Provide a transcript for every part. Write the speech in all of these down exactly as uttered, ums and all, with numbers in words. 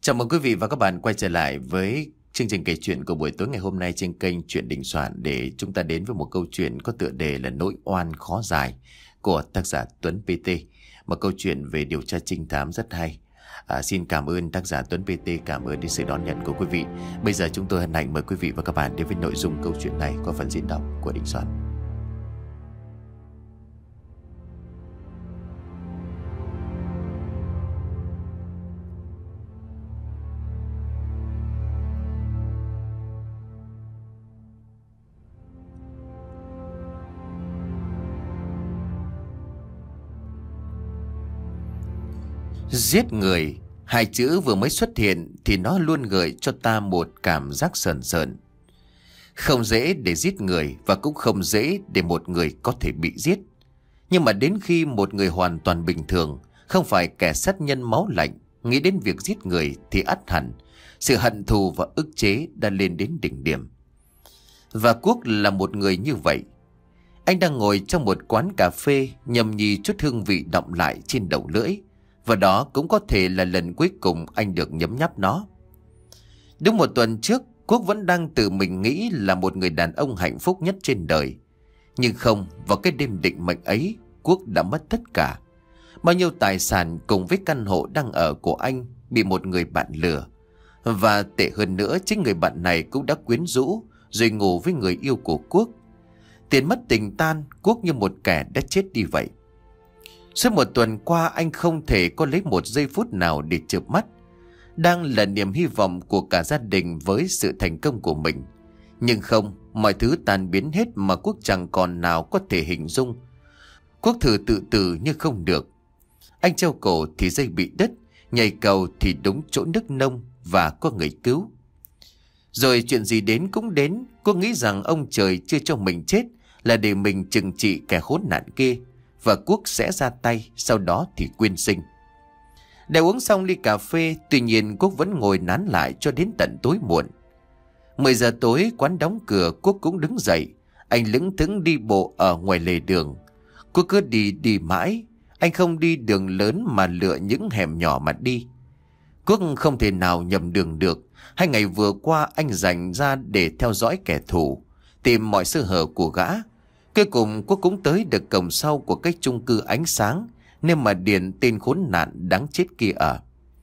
Chào mừng quý vị và các bạn quay trở lại với chương trình kể chuyện của buổi tối ngày hôm nay trên kênh Chuyện Đình Soạn, để chúng ta đến với một câu chuyện có tựa đề là Nỗi oan khó giải của tác giả Tuấn pê tê. Một câu chuyện về điều tra trinh thám rất hay. À, xin cảm ơn tác giả Tuấn pê tê, cảm ơn đến sự đón nhận của quý vị. Bây giờ chúng tôi hân hạnh mời quý vị và các bạn đến với nội dung câu chuyện này qua phần diễn đọc của Đình Soạn. Giết người, hai chữ vừa mới xuất hiện thì nó luôn gợi cho ta một cảm giác sờn sờn. Không dễ để giết người và cũng không dễ để một người có thể bị giết. Nhưng mà đến khi một người hoàn toàn bình thường, không phải kẻ sát nhân máu lạnh, nghĩ đến việc giết người thì ắt hẳn sự hận thù và ức chế đã lên đến đỉnh điểm. Và Quốc là một người như vậy. Anh đang ngồi trong một quán cà phê, nhâm nhi chút hương vị đọng lại trên đầu lưỡi. Và đó cũng có thể là lần cuối cùng anh được nhấm nháp nó. Đúng một tuần trước, Quốc vẫn đang tự mình nghĩ là một người đàn ông hạnh phúc nhất trên đời. Nhưng không, vào cái đêm định mệnh ấy, Quốc đã mất tất cả. Bao nhiêu tài sản cùng với căn hộ đang ở của anh bị một người bạn lừa. Và tệ hơn nữa, chính người bạn này cũng đã quyến rũ rồi ngủ với người yêu của Quốc. Tiền mất tình tan, Quốc như một kẻ đã chết đi vậy. Suốt một tuần qua anh không thể có lấy một giây phút nào để chợp mắt. Đang là niềm hy vọng của cả gia đình với sự thành công của mình. Nhưng không, mọi thứ tan biến hết mà Quốc chẳng còn nào có thể hình dung. Quốc thử tự tử nhưng không được. Anh treo cổ thì dây bị đứt, nhảy cầu thì đúng chỗ nước nông và có người cứu. Rồi chuyện gì đến cũng đến, Quốc nghĩ rằng ông trời chưa cho mình chết là để mình trừng trị kẻ khốn nạn kia. Và Quốc sẽ ra tay, sau đó thì quyên sinh. Đã uống xong ly cà phê, tuy nhiên Quốc vẫn ngồi nán lại cho đến tận tối muộn. Mười giờ tối, quán đóng cửa, Quốc cũng đứng dậy. Anh lững thững đi bộ ở ngoài lề đường. Quốc cứ đi đi mãi. Anh không đi đường lớn mà lựa những hẻm nhỏ mà đi. Quốc không thể nào nhầm đường được. Hai ngày vừa qua anh dành ra để theo dõi kẻ thù, tìm mọi sơ hở của gã. Cuối cùng Quốc cũng tới được cổng sau của cái chung cư Ánh Sáng, nơi mà Điền tên khốn nạn đáng chết kia ở.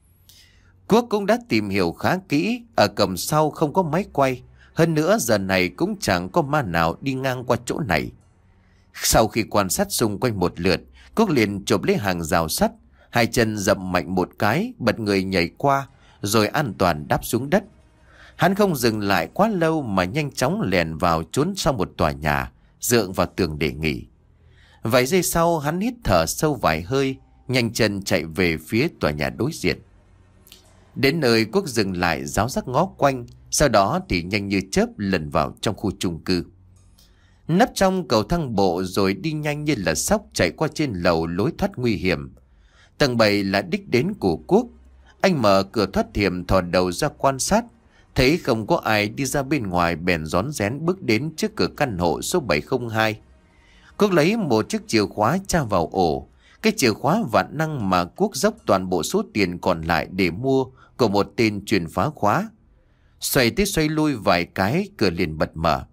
Quốc cũng đã tìm hiểu khá kỹ, ở cổng sau không có máy quay, hơn nữa giờ này cũng chẳng có ma nào đi ngang qua chỗ này. Sau khi quan sát xung quanh một lượt, Quốc liền chộp lấy hàng rào sắt, hai chân dậm mạnh một cái, bật người nhảy qua, rồi an toàn đáp xuống đất. Hắn không dừng lại quá lâu mà nhanh chóng lèn vào trốn sau một tòa nhà, dựa vào tường để nghỉ. Vài giây sau hắn hít thở sâu vài hơi, nhanh chân chạy về phía tòa nhà đối diện. Đến nơi Quốc dừng lại ráo rắc ngó quanh, sau đó thì nhanh như chớp lần vào trong khu chung cư. Nấp trong cầu thang bộ rồi đi nhanh như là sóc chạy qua trên lầu lối thoát nguy hiểm. Tầng bảy là đích đến của Quốc. Anh mở cửa thoát hiểm thò đầu ra quan sát, thấy không có ai đi ra bên ngoài bèn rón rén bước đến trước cửa căn hộ số bảy không hai. Quốc lấy một chiếc chìa khóa tra vào ổ. Cái chìa khóa vạn năng mà Quốc dốc toàn bộ số tiền còn lại để mua của một tên truyền phá khóa. Xoay tới xoay lui vài cái, cửa liền bật mở.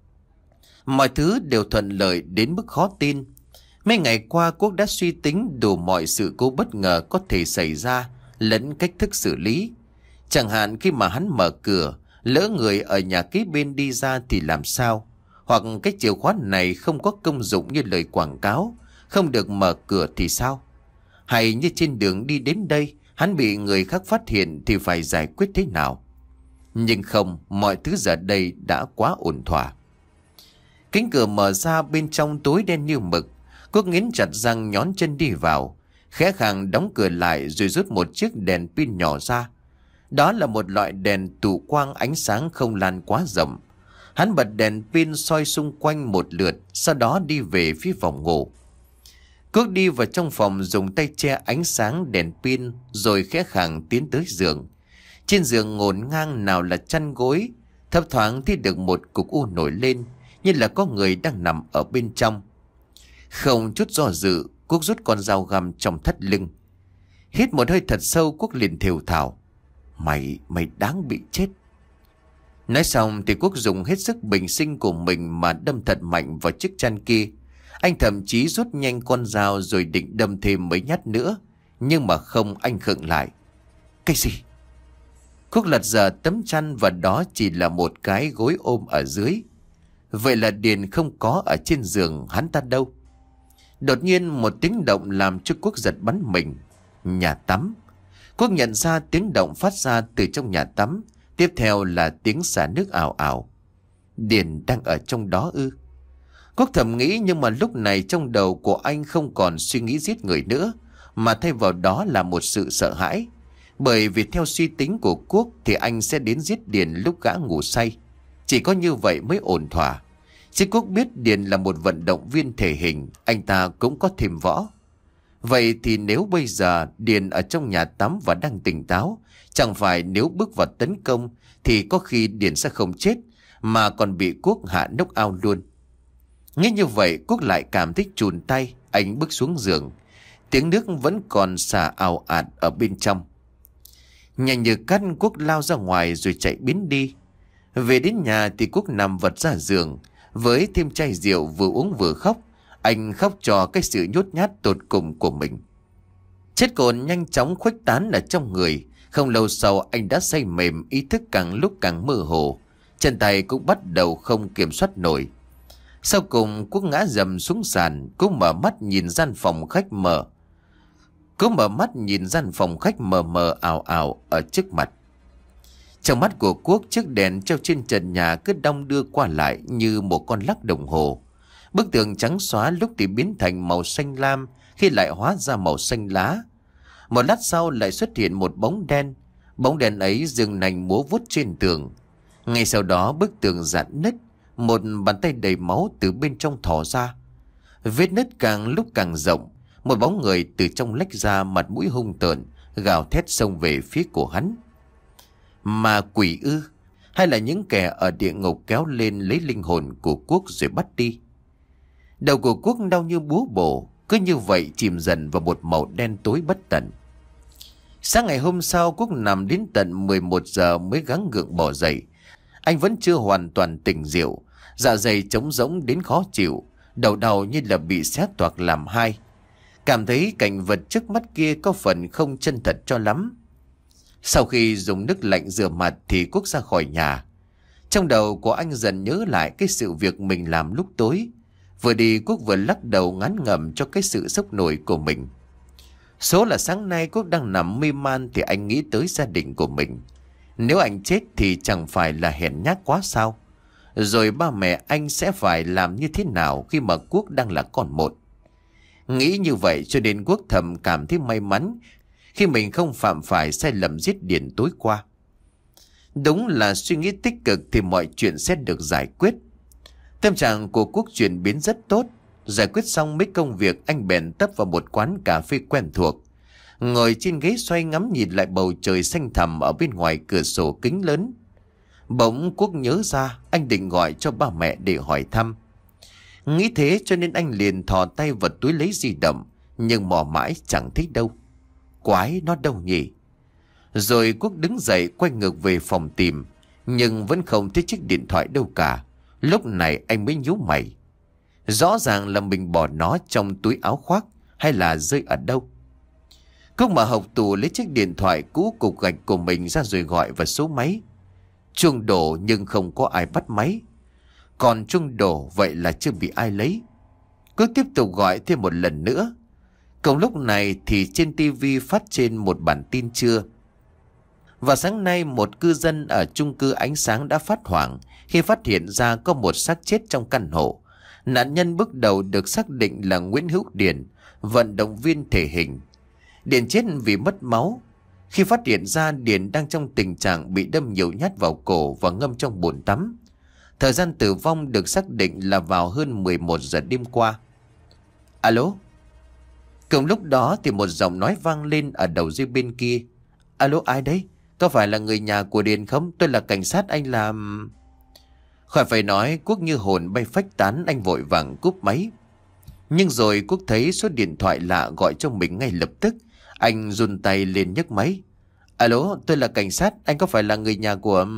Mọi thứ đều thuận lợi đến mức khó tin. Mấy ngày qua Quốc đã suy tính đủ mọi sự cố bất ngờ có thể xảy ra lẫn cách thức xử lý. Chẳng hạn khi mà hắn mở cửa, lỡ người ở nhà kế bên đi ra thì làm sao? Hoặc cái chìa khóa này không có công dụng như lời quảng cáo, không được mở cửa thì sao? Hay như trên đường đi đến đây, hắn bị người khác phát hiện thì phải giải quyết thế nào? Nhưng không, mọi thứ giờ đây đã quá ổn thỏa. Cánh cửa mở ra, bên trong tối đen như mực. Quốc nghiến chặt răng nhón chân đi vào, khẽ khàng đóng cửa lại rồi rút một chiếc đèn pin nhỏ ra. Đó là một loại đèn tụ quang ánh sáng không lan quá rộng. Hắn bật đèn pin soi xung quanh một lượt, sau đó đi về phía phòng ngủ. Quốc đi vào trong phòng dùng tay che ánh sáng đèn pin rồi khẽ khàng tiến tới giường. Trên giường ngổn ngang nào là chăn gối, thấp thoáng thấy được một cục u nổi lên, như là có người đang nằm ở bên trong. Không chút do dự, Quốc rút con dao găm trong thắt lưng. Hít một hơi thật sâu, Quốc liền thều thào: Mày, mày đáng bị chết. Nói xong thì Quốc dùng hết sức bình sinh của mình mà đâm thật mạnh vào chiếc chăn kia. Anh thậm chí rút nhanh con dao rồi định đâm thêm mấy nhát nữa. Nhưng mà không, anh khựng lại. Cái gì? Quốc lật dở tấm chăn và đó chỉ là một cái gối ôm ở dưới. Vậy là Điền không có ở trên giường hắn ta đâu. Đột nhiên một tiếng động làm cho Quốc giật bắn mình. Nhà tắm. Quốc nhận ra tiếng động phát ra từ trong nhà tắm. Tiếp theo là tiếng xả nước ào ào. Điền đang ở trong đó ư? Quốc thầm nghĩ, nhưng mà lúc này trong đầu của anh không còn suy nghĩ giết người nữa, mà thay vào đó là một sự sợ hãi. Bởi vì theo suy tính của Quốc thì anh sẽ đến giết Điền lúc gã ngủ say. Chỉ có như vậy mới ổn thỏa. Chứ Quốc biết Điền là một vận động viên thể hình, anh ta cũng có thêm võ. Vậy thì nếu bây giờ Điền ở trong nhà tắm và đang tỉnh táo, chẳng phải nếu bước vào tấn công thì có khi Điền sẽ không chết, mà còn bị Quốc hạ knock out luôn. Nghe như vậy Quốc lại cảm thấy chùn tay. Anh bước xuống giường. Tiếng nước vẫn còn xả ào ạt ở bên trong. Nhanh như cắt Quốc lao ra ngoài rồi chạy biến đi. Về đến nhà thì Quốc nằm vật ra giường với thêm chai rượu, vừa uống vừa khóc. Anh khóc cho cái sự nhút nhát tột cùng của mình. Chất cồn nhanh chóng khuếch tán ở trong người. Không lâu sau anh đã say mềm, ý thức càng lúc càng mơ hồ. Chân tay cũng bắt đầu không kiểm soát nổi. Sau cùng Quốc ngã dầm xuống sàn. Quốc mở mắt nhìn gian phòng khách mở. Quốc mở mắt nhìn gian phòng khách mờ mờ ảo ảo ở trước mặt. Trong mắt của Quốc, chiếc đèn treo trên trần nhà cứ đong đưa qua lại như một con lắc đồng hồ. Bức tường trắng xóa lúc thì biến thành màu xanh lam, khi lại hóa ra màu xanh lá. Một lát sau lại xuất hiện một bóng đen. Bóng đen ấy dừng nành múa vuốt trên tường. Ngay sau đó bức tường rạn nứt. Một bàn tay đầy máu từ bên trong thò ra. Vết nứt càng lúc càng rộng. Một bóng người từ trong lách ra, mặt mũi hung tợn, gào thét xông về phía của hắn. Mà quỷ ư? Hay là những kẻ ở địa ngục kéo lên lấy linh hồn của Quốc rồi bắt đi? Đầu của Quốc đau như búa bổ, cứ như vậy chìm dần vào một màu đen tối bất tận. Sáng ngày hôm sau, Quốc nằm đến tận mười một giờ mới gắng gượng bỏ dậy. Anh vẫn chưa hoàn toàn tỉnh rượu, dạ dày trống rỗng đến khó chịu, đầu đầu như là bị xé toạc làm hai. Cảm thấy cảnh vật trước mắt kia có phần không chân thật cho lắm. Sau khi dùng nước lạnh rửa mặt thì Quốc ra khỏi nhà. Trong đầu của anh dần nhớ lại cái sự việc mình làm lúc tối. Vừa đi Quốc vừa lắc đầu ngán ngẩm cho cái sự sốc nổi của mình. Số là sáng nay Quốc đang nằm mê man thì anh nghĩ tới gia đình của mình. Nếu anh chết thì chẳng phải là hèn nhát quá sao? Rồi ba mẹ anh sẽ phải làm như thế nào khi mà Quốc đang là con một? Nghĩ như vậy cho nên Quốc thầm cảm thấy may mắn khi mình không phạm phải sai lầm giết Điền tối qua. Đúng là suy nghĩ tích cực thì mọi chuyện sẽ được giải quyết. Tâm trạng của Quốc chuyển biến rất tốt. Giải quyết xong mấy công việc, anh bèn tấp vào một quán cà phê quen thuộc. Ngồi trên ghế xoay ngắm nhìn lại bầu trời xanh thẳm ở bên ngoài cửa sổ kính lớn. Bỗng Quốc nhớ ra anh định gọi cho ba mẹ để hỏi thăm. Nghĩ thế cho nên anh liền thò tay vào túi lấy di động, nhưng mò mãi chẳng thấy đâu. Quái, nó đâu nhỉ? Rồi Quốc đứng dậy quay ngược về phòng tìm, nhưng vẫn không thấy chiếc điện thoại đâu cả. Lúc này anh mới nhíu mày. Rõ ràng là mình bỏ nó trong túi áo khoác, hay là rơi ở đâu? Quốc mở hộc tủ lấy chiếc điện thoại cũ cục gạch của mình ra rồi gọi vào số máy. Chuông đổ nhưng không có ai bắt máy. Còn chuông đổ vậy là chưa bị ai lấy. Quốc tiếp tục gọi thêm một lần nữa. Cùng lúc này thì trên tivi phát trên một bản tin trưa. Vào sáng nay một cư dân ở chung cư Ánh Sáng đã phát hoảng khi phát hiện ra có một xác chết trong căn hộ. Nạn nhân bước đầu được xác định là Nguyễn Hữu Điền, vận động viên thể hình. Điền chết vì mất máu. Khi phát hiện ra, Điền đang trong tình trạng bị đâm nhiều nhát vào cổ và ngâm trong bồn tắm. Thời gian tử vong được xác định là vào hơn mười một giờ đêm qua. Alo? Cùng lúc đó thì một giọng nói vang lên ở đầu dây bên kia. Alo, ai đấy? Có phải là người nhà của Điền không? Tôi là cảnh sát, anh làm... Khỏi phải nói, Quốc như hồn bay phách tán, anh vội vàng cúp máy. Nhưng rồi Quốc thấy số điện thoại lạ gọi cho mình ngay lập tức. Anh run tay lên nhấc máy. Alo, tôi là cảnh sát, anh có phải là người nhà của...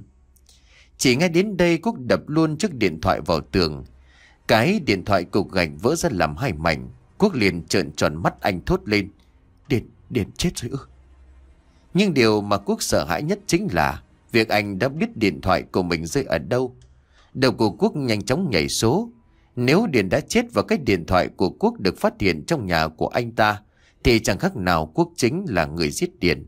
Chỉ nghe đến đây Quốc đập luôn chiếc điện thoại vào tường. Cái điện thoại cục gạch vỡ ra làm hai mảnh. Quốc liền trợn tròn mắt, anh thốt lên. Điện, điện chết rồi ư? Nhưng điều mà Quốc sợ hãi nhất chính là việc anh đã biết điện thoại của mình rơi ở đâu. Đầu của Quốc nhanh chóng nhảy số. Nếu Điền đã chết và cái điện thoại của Quốc được phát hiện trong nhà của anh ta, thì chẳng khác nào Quốc chính là người giết Điền.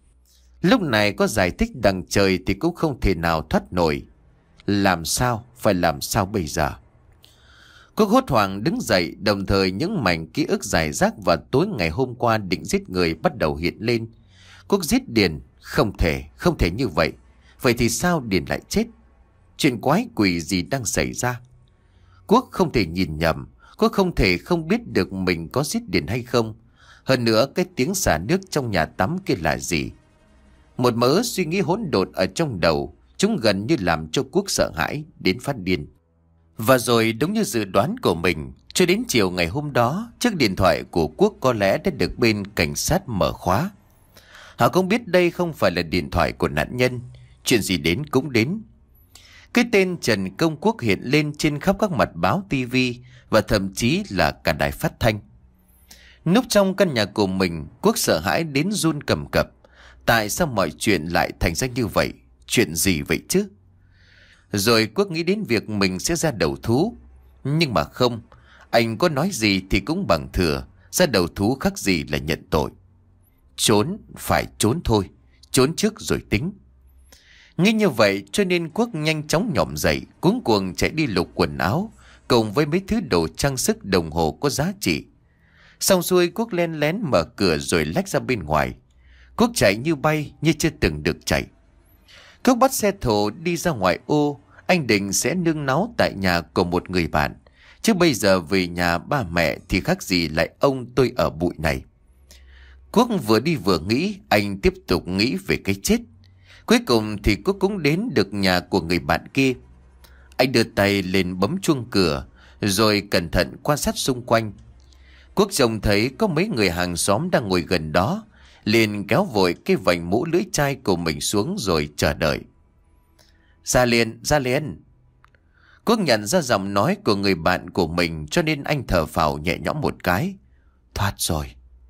Lúc này có giải thích đằng trời thì cũng không thể nào thoát nổi. Làm sao? Phải làm sao bây giờ? Quốc hốt hoảng đứng dậy, đồng thời những mảnh ký ức rải rác vào tối ngày hôm qua định giết người bắt đầu hiện lên. Quốc giết Điền? Không thể, không thể như vậy. Vậy thì sao Điền lại chết? Chuyện quái quỷ gì đang xảy ra? Quốc không thể nhìn nhầm, Quốc không thể không biết được mình có giết Điền hay không. Hơn nữa cái tiếng xả nước trong nhà tắm kia là gì? Một mớ suy nghĩ hỗn độn ở trong đầu, chúng gần như làm cho Quốc sợ hãi đến phát điên. Và rồi đúng như dự đoán của mình, cho đến chiều ngày hôm đó, chiếc điện thoại của Quốc có lẽ đã được bên cảnh sát mở khóa. Họ không biết đây không phải là điện thoại của nạn nhân, chuyện gì đến cũng đến. Cái tên Trần Công Quốc hiện lên trên khắp các mặt báo tivi và thậm chí là cả đài phát thanh. Núp trong căn nhà của mình, Quốc sợ hãi đến run cầm cập. Tại sao mọi chuyện lại thành ra như vậy? Chuyện gì vậy chứ? Rồi Quốc nghĩ đến việc mình sẽ ra đầu thú. Nhưng mà không, anh có nói gì thì cũng bằng thừa. Ra đầu thú khác gì là nhận tội. Trốn, phải trốn thôi. Trốn trước rồi tính. Nghĩ như vậy cho nên Quốc nhanh chóng nhổm dậy, cuống cuồng chạy đi lục quần áo, cùng với mấy thứ đồ trang sức đồng hồ có giá trị. Xong xuôi Quốc len lén mở cửa rồi lách ra bên ngoài. Quốc chạy như bay, như chưa từng được chạy. Quốc bắt xe thổ đi ra ngoài ô. Anh định sẽ nương náu tại nhà của một người bạn, chứ bây giờ về nhà ba mẹ thì khác gì lại ông tôi ở bụi này. Quốc vừa đi vừa nghĩ, anh tiếp tục nghĩ về cái chết. Cuối cùng thì Quốc cũng đến được nhà của người bạn kia. Anh đưa tay lên bấm chuông cửa, rồi cẩn thận quan sát xung quanh. Quốc trông thấy có mấy người hàng xóm đang ngồi gần đó, liền kéo vội cái vành mũ lưỡi chai của mình xuống rồi chờ đợi. Ra liền, ra liền. Quốc nhận ra giọng nói của người bạn của mình, cho nên anh thở phào nhẹ nhõm một cái. Thoát rồi.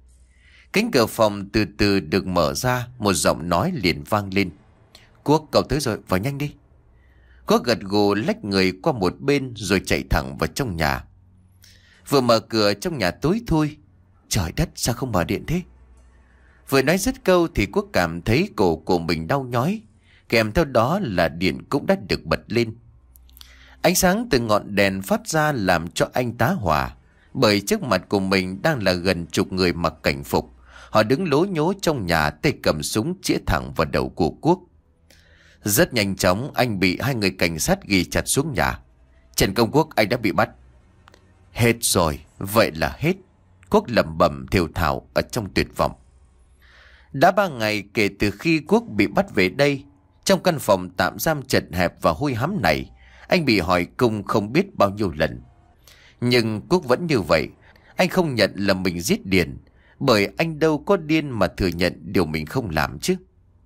Cánh cửa phòng từ từ được mở ra, một giọng nói liền vang lên. Quốc, cậu tới rồi, vào nhanh đi. Quốc gật gù lách người qua một bên rồi chạy thẳng vào trong nhà. Vừa mở cửa trong nhà tối thui. Trời đất, sao không mở điện thế? Vừa nói dứt câu thì Quốc cảm thấy cổ của mình đau nhói, kèm theo đó là điện cũng đã được bật lên. Ánh sáng từ ngọn đèn phát ra làm cho anh tá hỏa, bởi trước mặt của mình đang là gần chục người mặc cảnh phục. Họ đứng lố nhố trong nhà, tay cầm súng chĩa thẳng vào đầu của Quốc. Rất nhanh chóng anh bị hai người cảnh sát ghi chặt xuống nhà. Trần Công Quốc, anh đã bị bắt. Hết rồi, vậy là hết. Quốc lẩm bẩm thều thào ở trong tuyệt vọng. Đã ba ngày kể từ khi Quốc bị bắt về đây. Trong căn phòng tạm giam chật hẹp và hôi hám này, anh bị hỏi cung không biết bao nhiêu lần. Nhưng Quốc vẫn như vậy. Anh không nhận là mình giết Điền, bởi anh đâu có điên mà thừa nhận điều mình không làm chứ.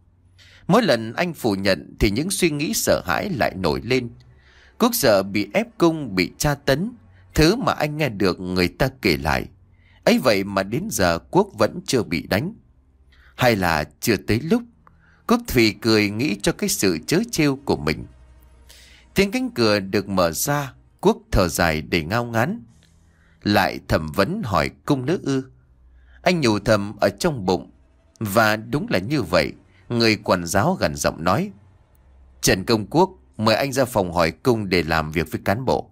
Mỗi lần anh phủ nhận thì những suy nghĩ sợ hãi lại nổi lên. Quốc sợ bị ép cung, bị tra tấn, thứ mà anh nghe được người ta kể lại. Ấy vậy mà đến giờ Quốc vẫn chưa bị đánh. Hay là chưa tới lúc? Quốc phì cười nghĩ cho cái sự trớ trêu của mình. Tiếng cánh cửa được mở ra, Quốc thở dài để ngao ngán. Lại thẩm vấn hỏi cung nữ ư? Anh nhủ thầm ở trong bụng. Và đúng là như vậy. Người quản giáo gằn giọng nói. Trần Công Quốc, mời anh ra phòng hỏi cung để làm việc với cán bộ.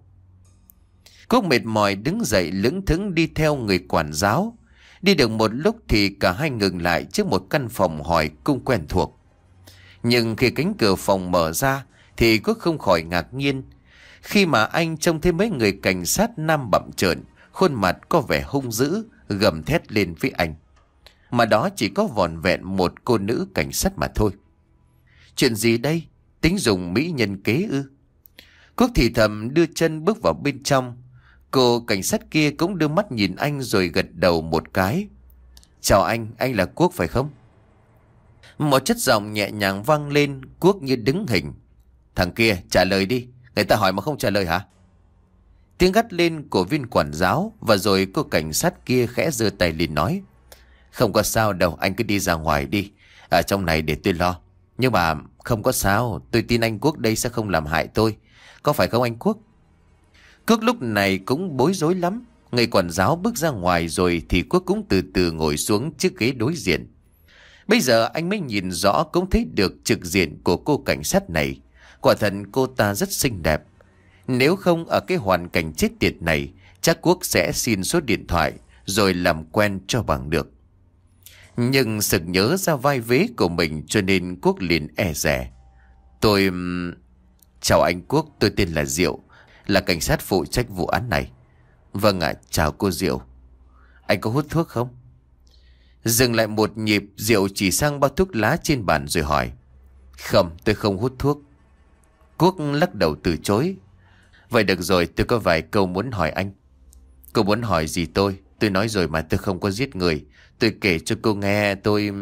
Quốc mệt mỏi đứng dậy lững thững đi theo người quản giáo. Đi được một lúc thì cả hai ngừng lại trước một căn phòng hỏi cung quen thuộc. Nhưng khi cánh cửa phòng mở ra thì Quốc không khỏi ngạc nhiên, khi mà anh trông thấy mấy người cảnh sát nam bặm trợn, khuôn mặt có vẻ hung dữ, gầm thét lên với anh. Mà đó chỉ có vỏn vẹn một cô nữ cảnh sát mà thôi. Chuyện gì đây? Tính dùng mỹ nhân kế ư? Quốc thì thầm đưa chân bước vào bên trong. Cô cảnh sát kia cũng đưa mắt nhìn anh rồi gật đầu một cái. Chào anh, anh là Quốc phải không? Một chất giọng nhẹ nhàng vang lên. Quốc như đứng hình. Thằng kia trả lời đi. Người ta hỏi mà không trả lời hả? Tiếng gắt lên của viên quản giáo. Và rồi cô cảnh sát kia khẽ giơ tay lên nói. Không có sao đâu, anh cứ đi ra ngoài đi. Ở trong này để tôi lo. Nhưng mà không có sao, tôi tin anh Quốc đây sẽ không làm hại tôi. Có phải không anh Quốc? Quốc lúc này cũng bối rối lắm. Người quản giáo bước ra ngoài rồi thì Quốc cũng từ từ ngồi xuống chiếc ghế đối diện. Bây giờ anh mới nhìn rõ, cũng thấy được trực diện của cô cảnh sát này. Quả thật cô ta rất xinh đẹp. Nếu không ở cái hoàn cảnh chết tiệt này, chắc Quốc sẽ xin số điện thoại rồi làm quen cho bằng được. Nhưng sực nhớ ra vai vế của mình cho nên Quốc liền e dè. Tôi... Chào anh Quốc, tôi tên là Diệu, là cảnh sát phụ trách vụ án này. Vâng ạ, chào cô Diệu. Anh có hút thuốc không? Dừng lại một nhịp, Diệu chỉ sang bao thuốc lá trên bàn rồi hỏi. Không, tôi không hút thuốc. Quốc lắc đầu từ chối. Vậy được rồi, tôi có vài câu muốn hỏi anh. Cô muốn hỏi gì tôi? Tôi nói rồi mà, tôi không có giết người. Tôi kể cho cô nghe tôi...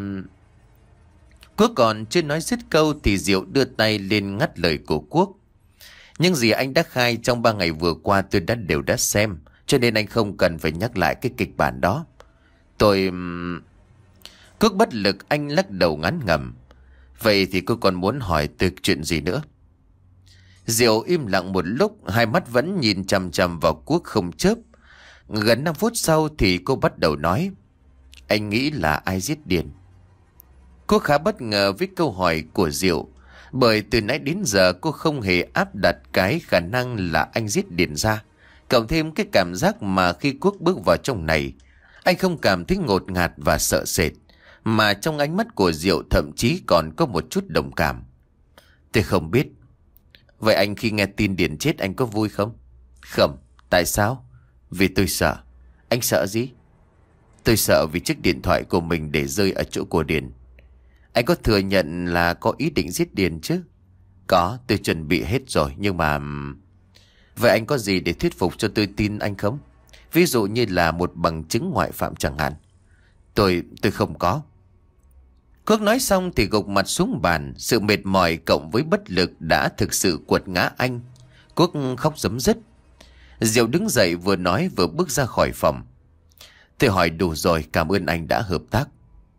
Quốc còn chưa nói dứt câu thì Diệu đưa tay lên ngắt lời của Quốc. Nhưng gì anh đã khai trong ba ngày vừa qua tôi đã đều đã xem, cho nên anh không cần phải nhắc lại cái kịch bản đó. Tôi... Quốc bất lực, anh lắc đầu ngán ngẩm. Vậy thì cô còn muốn hỏi tôi chuyện gì nữa? Diệu im lặng một lúc, hai mắt vẫn nhìn chằm chằm vào Quốc không chớp. Gần năm phút sau thì cô bắt đầu nói. Anh nghĩ là ai giết Điền? Cô khá bất ngờ với câu hỏi của Diệu, bởi từ nãy đến giờ cô không hề áp đặt cái khả năng là anh giết Điền ra. Cộng thêm cái cảm giác mà khi Quốc bước vào trong này, anh không cảm thấy ngột ngạt và sợ sệt, mà trong ánh mắt của Diệu thậm chí còn có một chút đồng cảm. Tôi không biết. Vậy anh khi nghe tin Điền chết anh có vui không? Không. Tại sao? Vì tôi sợ. Anh sợ gì? Tôi sợ vì chiếc điện thoại của mình để rơi ở chỗ của Điền. Anh có thừa nhận là có ý định giết Điền chứ? Có, tôi chuẩn bị hết rồi, nhưng mà... Vậy anh có gì để thuyết phục cho tôi tin anh không? Ví dụ như là một bằng chứng ngoại phạm chẳng hạn. Tôi, tôi không có. Quốc nói xong thì gục mặt xuống bàn. Sự mệt mỏi cộng với bất lực đã thực sự quật ngã anh. Quốc khóc rấm rứt. Diệu đứng dậy vừa nói vừa bước ra khỏi phòng. Tôi hỏi đủ rồi, cảm ơn anh đã hợp tác.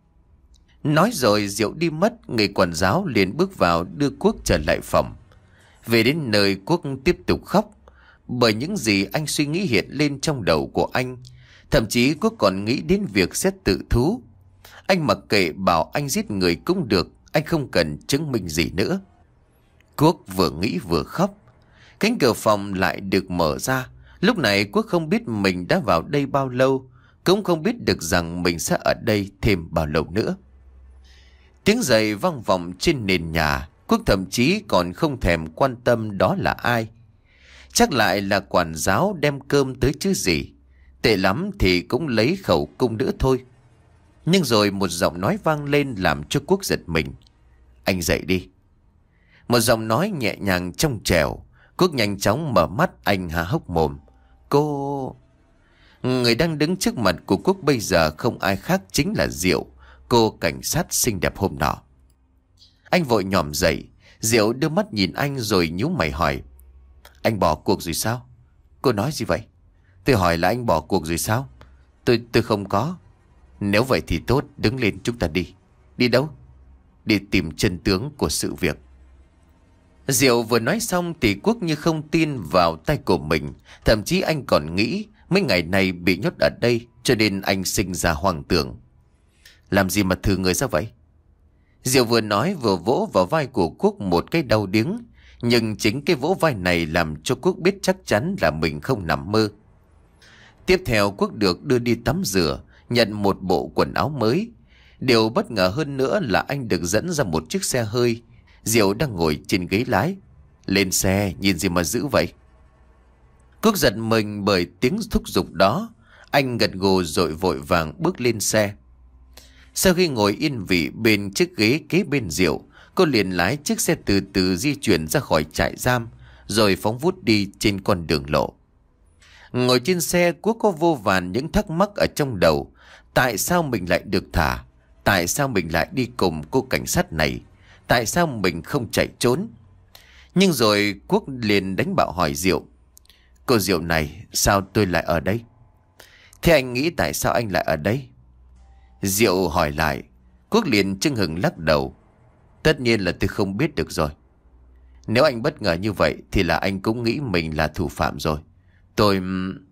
Nói rồi Diệu đi mất. Người quản giáo liền bước vào đưa Quốc trở lại phòng. Về đến nơi Quốc tiếp tục khóc, bởi những gì anh suy nghĩ hiện lên trong đầu của anh. Thậm chí Quốc còn nghĩ đến việc sẽ tự thú. Anh mặc kệ, bảo anh giết người cũng được, anh không cần chứng minh gì nữa. Quốc vừa nghĩ vừa khóc. Cánh cửa phòng lại được mở ra. Lúc này Quốc không biết mình đã vào đây bao lâu, cũng không biết được rằng mình sẽ ở đây thêm bao lâu nữa. Tiếng giày vang vọng trên nền nhà. Quốc thậm chí còn không thèm quan tâm đó là ai. Chắc lại là quản giáo đem cơm tới chứ gì. Tệ lắm thì cũng lấy khẩu cung nữa thôi. Nhưng rồi một giọng nói vang lên làm cho Quốc giật mình. Anh dậy đi. Một giọng nói nhẹ nhàng trong trẻo. Quốc nhanh chóng mở mắt, anh há hốc mồm. Cô... Người đang đứng trước mặt của Quốc bây giờ không ai khác chính là Diệu, cô cảnh sát xinh đẹp hôm nọ. Anh vội nhòm dậy. Diệu đưa mắt nhìn anh rồi nhíu mày hỏi. Anh bỏ cuộc rồi sao? Cô nói gì vậy? Tôi hỏi là anh bỏ cuộc rồi sao? Tôi tôi không có. Nếu vậy thì tốt, đứng lên chúng ta đi. Đi đâu? Đi tìm chân tướng của sự việc. Diệu vừa nói xong thì Quốc như không tin vào tay của mình. Thậm chí anh còn nghĩ mấy ngày này bị nhốt ở đây cho nên anh sinh ra hoang tưởng. Làm gì mà thử người ra vậy? Diệu vừa nói vừa vỗ vào vai của Quốc một cái đau điếng. Nhưng chính cái vỗ vai này làm cho Quốc biết chắc chắn là mình không nằm mơ. Tiếp theo Quốc được đưa đi tắm rửa, nhận một bộ quần áo mới. Điều bất ngờ hơn nữa là anh được dẫn ra một chiếc xe hơi. Diệu đang ngồi trên ghế lái. Lên xe, nhìn gì mà dữ vậy? Quốc giật mình bởi tiếng thúc giục đó. Anh gật gù rồi vội vàng bước lên xe. Sau khi ngồi yên vị bên chiếc ghế kế bên Diệu, cô liền lái chiếc xe từ từ di chuyển ra khỏi trại giam, rồi phóng vút đi trên con đường lộ. Ngồi trên xe, Quốc có vô vàn những thắc mắc ở trong đầu. Tại sao mình lại được thả? Tại sao mình lại đi cùng cô cảnh sát này? Tại sao mình không chạy trốn? Nhưng rồi Quốc liền đánh bạo hỏi Diệu: Cô Diệu này, sao tôi lại ở đây? Thế anh nghĩ tại sao anh lại ở đây? Diệu hỏi lại. Quốc liền chưng hửng lắc đầu: Tất nhiên là tôi không biết được rồi. Nếu anh bất ngờ như vậy thì là anh cũng nghĩ mình là thủ phạm rồi. Tôi...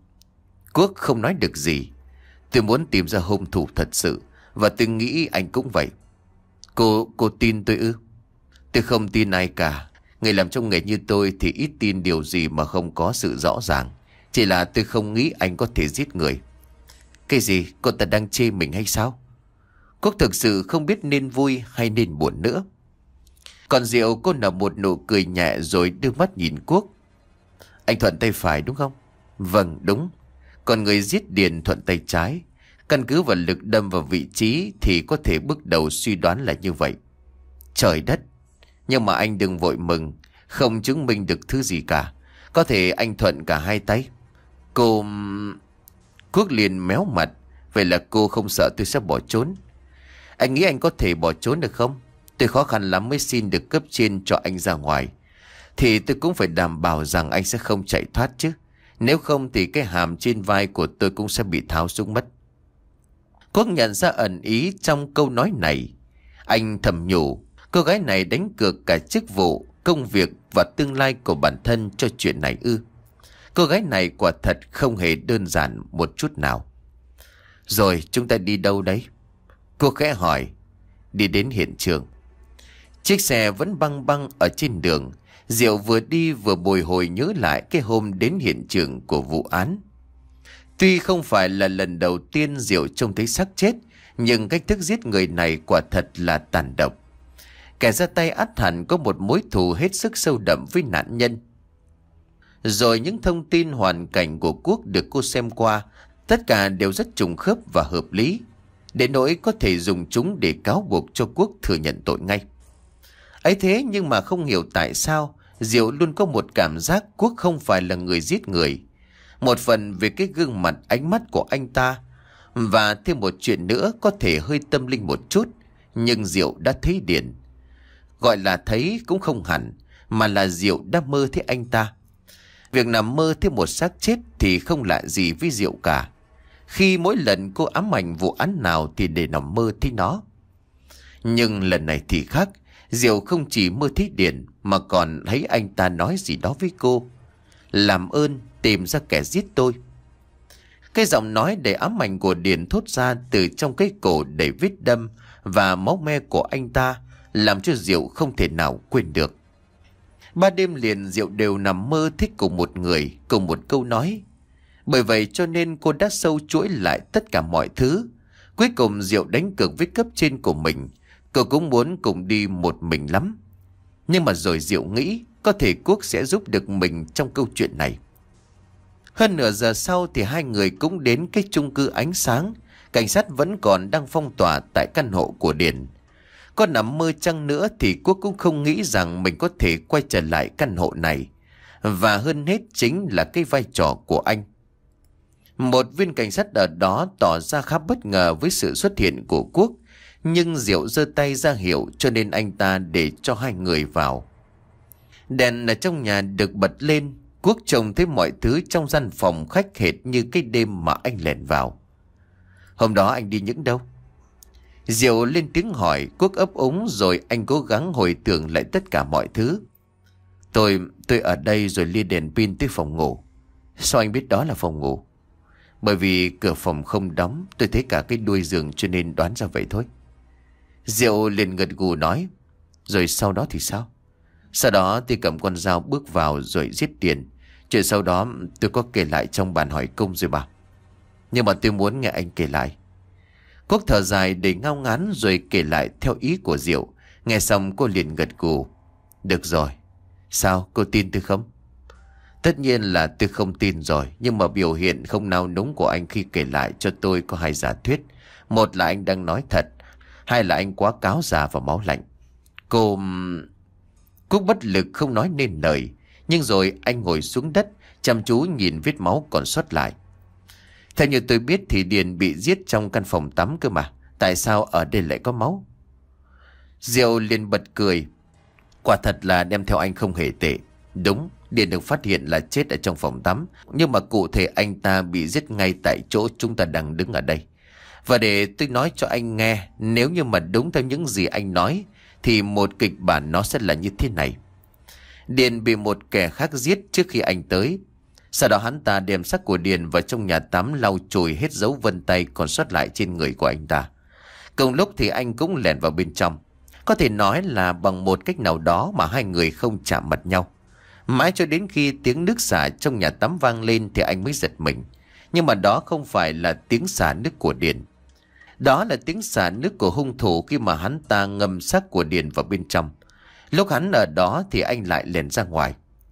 Quốc không nói được gì. Tôi muốn tìm ra hung thủ thật sự, và tôi nghĩ anh cũng vậy. Cô, cô tin tôi ư? Tôi không tin ai cả. Người làm trong nghề như tôi thì ít tin điều gì mà không có sự rõ ràng. Chỉ là tôi không nghĩ anh có thể giết người. Cái gì? Cô ta đang chê mình hay sao? Quốc thực sự không biết nên vui hay nên buồn nữa. Còn Diệu, cô nở một nụ cười nhẹ rồi đưa mắt nhìn Quốc. Anh thuận tay phải đúng không? Vâng, đúng. Còn người giết Điền thuận tay trái. Căn cứ vào lực đâm vào vị trí thì có thể bước đầu suy đoán là như vậy. Trời đất! Nhưng mà anh đừng vội mừng. Không chứng minh được thứ gì cả. Có thể anh thuận cả hai tay. Cô... Quốc liền méo mặt. Vậy là cô không sợ tôi sẽ bỏ trốn? Anh nghĩ anh có thể bỏ trốn được không? Tôi khó khăn lắm mới xin được cấp trên cho anh ra ngoài. Thì tôi cũng phải đảm bảo rằng anh sẽ không chạy thoát chứ. Nếu không thì cái hàm trên vai của tôi cũng sẽ bị tháo xuống mất. Quốc nhận ra ẩn ý trong câu nói này. Anh thầm nhủ, cô gái này đánh cược cả chức vụ, công việc và tương lai của bản thân cho chuyện này ư? Cô gái này quả thật không hề đơn giản một chút nào. Rồi chúng ta đi đâu đấy? Cô khẽ hỏi. Đi đến hiện trường. Chiếc xe vẫn băng băng ở trên đường. Diệu vừa đi vừa bồi hồi nhớ lại cái hôm đến hiện trường của vụ án. Tuy không phải là lần đầu tiên Diệu trông thấy xác chết, nhưng cách thức giết người này quả thật là tàn độc. Kẻ ra tay ắt hẳn có một mối thù hết sức sâu đậm với nạn nhân. Rồi những thông tin hoàn cảnh của Quốc được cô xem qua, tất cả đều rất trùng khớp và hợp lý, để nỗi có thể dùng chúng để cáo buộc cho Quốc thừa nhận tội ngay. Ấy thế nhưng mà không hiểu tại sao Diệu luôn có một cảm giác Quốc không phải là người giết người. Một phần vì cái gương mặt ánh mắt của anh ta, và thêm một chuyện nữa có thể hơi tâm linh một chút, nhưng Diệu đã thấy Điền. Gọi là thấy cũng không hẳn, mà là Diệu đã mơ thấy anh ta. Việc nằm mơ thấy một xác chết thì không lạ gì với Diệu cả. Khi mỗi lần cô ám ảnh vụ án nào thì để nằm mơ thấy nó. Nhưng lần này thì khác. Diệu không chỉ mơ thấy Điền mà còn thấy anh ta nói gì đó với cô. Làm ơn tìm ra kẻ giết tôi. Cái giọng nói đầy ám ảnh của Điền thốt ra từ trong cái cổ đầy vết đâm và máu me của anh ta, làm cho Diệu không thể nào quên được. Ba đêm liền Diệu đều nằm mơ thích cùng một người, cùng một câu nói. Bởi vậy cho nên cô đã sâu chuỗi lại tất cả mọi thứ. Cuối cùng Diệu đánh cược với cấp trên của mình. Cô cũng muốn cùng đi một mình lắm. Nhưng mà rồi Diệu nghĩ có thể Quốc sẽ giúp được mình trong câu chuyện này. Hơn nửa giờ sau thì hai người cũng đến cái chung cư Ánh Sáng. Cảnh sát vẫn còn đang phong tỏa tại căn hộ của Điền. Có nằm mơ chăng nữa thì Quốc cũng không nghĩ rằng mình có thể quay trở lại căn hộ này. Và hơn hết chính là cái vai trò của anh. Một viên cảnh sát ở đó tỏ ra khá bất ngờ với sự xuất hiện của Quốc. Nhưng Diệu giơ tay ra hiệu cho nên anh ta để cho hai người vào. Đèn ở trong nhà được bật lên. Quốc trông thấy mọi thứ trong gian phòng khách hệt như cái đêm mà anh lẻn vào. Hôm đó anh đi những đâu? Diệu lên tiếng hỏi. Quốc ấp úng rồi anh cố gắng hồi tưởng lại tất cả mọi thứ. Tôi, tôi ở đây rồi lia đèn pin tới phòng ngủ. Sao anh biết đó là phòng ngủ? Bởi vì cửa phòng không đóng, tôi thấy cả cái đuôi giường cho nên đoán ra vậy thôi. Diệu liền gật gù nói. Rồi sau đó thì sao? Sau đó tôi cầm con dao bước vào rồi giết Điền. Chuyện sau đó tôi có kể lại trong bản hỏi cung rồi bà. Nhưng mà tôi muốn nghe anh kể lại. Quốc thở dài để ngao ngán rồi kể lại theo ý của Diệu. Nghe xong cô liền gật gù. Được rồi. Sao, cô tin tôi không? Tất nhiên là tôi không tin rồi. Nhưng mà biểu hiện không nao núng của anh khi kể lại cho tôi có hai giả thuyết. Một là anh đang nói thật, hai là anh quá cáo già và máu lạnh. Cô... Cúc bất lực không nói nên lời. Nhưng rồi anh ngồi xuống đất, chăm chú nhìn vết máu còn sót lại. Theo như tôi biết thì Điền bị giết trong căn phòng tắm cơ mà. Tại sao ở đây lại có máu? Diệu liền bật cười. Quả thật là đem theo anh không hề tệ. Đúng, Điền được phát hiện là chết ở trong phòng tắm, nhưng mà cụ thể anh ta bị giết ngay tại chỗ chúng ta đang đứng ở đây. Và để tôi nói cho anh nghe, nếu như mà đúng theo những gì anh nói, thì một kịch bản nó sẽ là như thế này. Điền bị một kẻ khác giết trước khi anh tới. Sau đó hắn ta đem xác của Điền vào trong nhà tắm, lau chùi hết dấu vân tay còn sót lại trên người của anh ta. Cùng lúc thì anh cũng lẻn vào bên trong. Có thể nói là bằng một cách nào đó mà hai người không chạm mặt nhau. Mãi cho đến khi tiếng nước xả trong nhà tắm vang lên thì anh mới giật mình. Nhưng mà đó không phải là tiếng xả nước của Điền. Đó là tiếng xả nước của hung thủ khi mà hắn ta ngâm xác của Điền vào bên trong. Lúc hắn ở đó thì anh lại lẻn ra ngoài.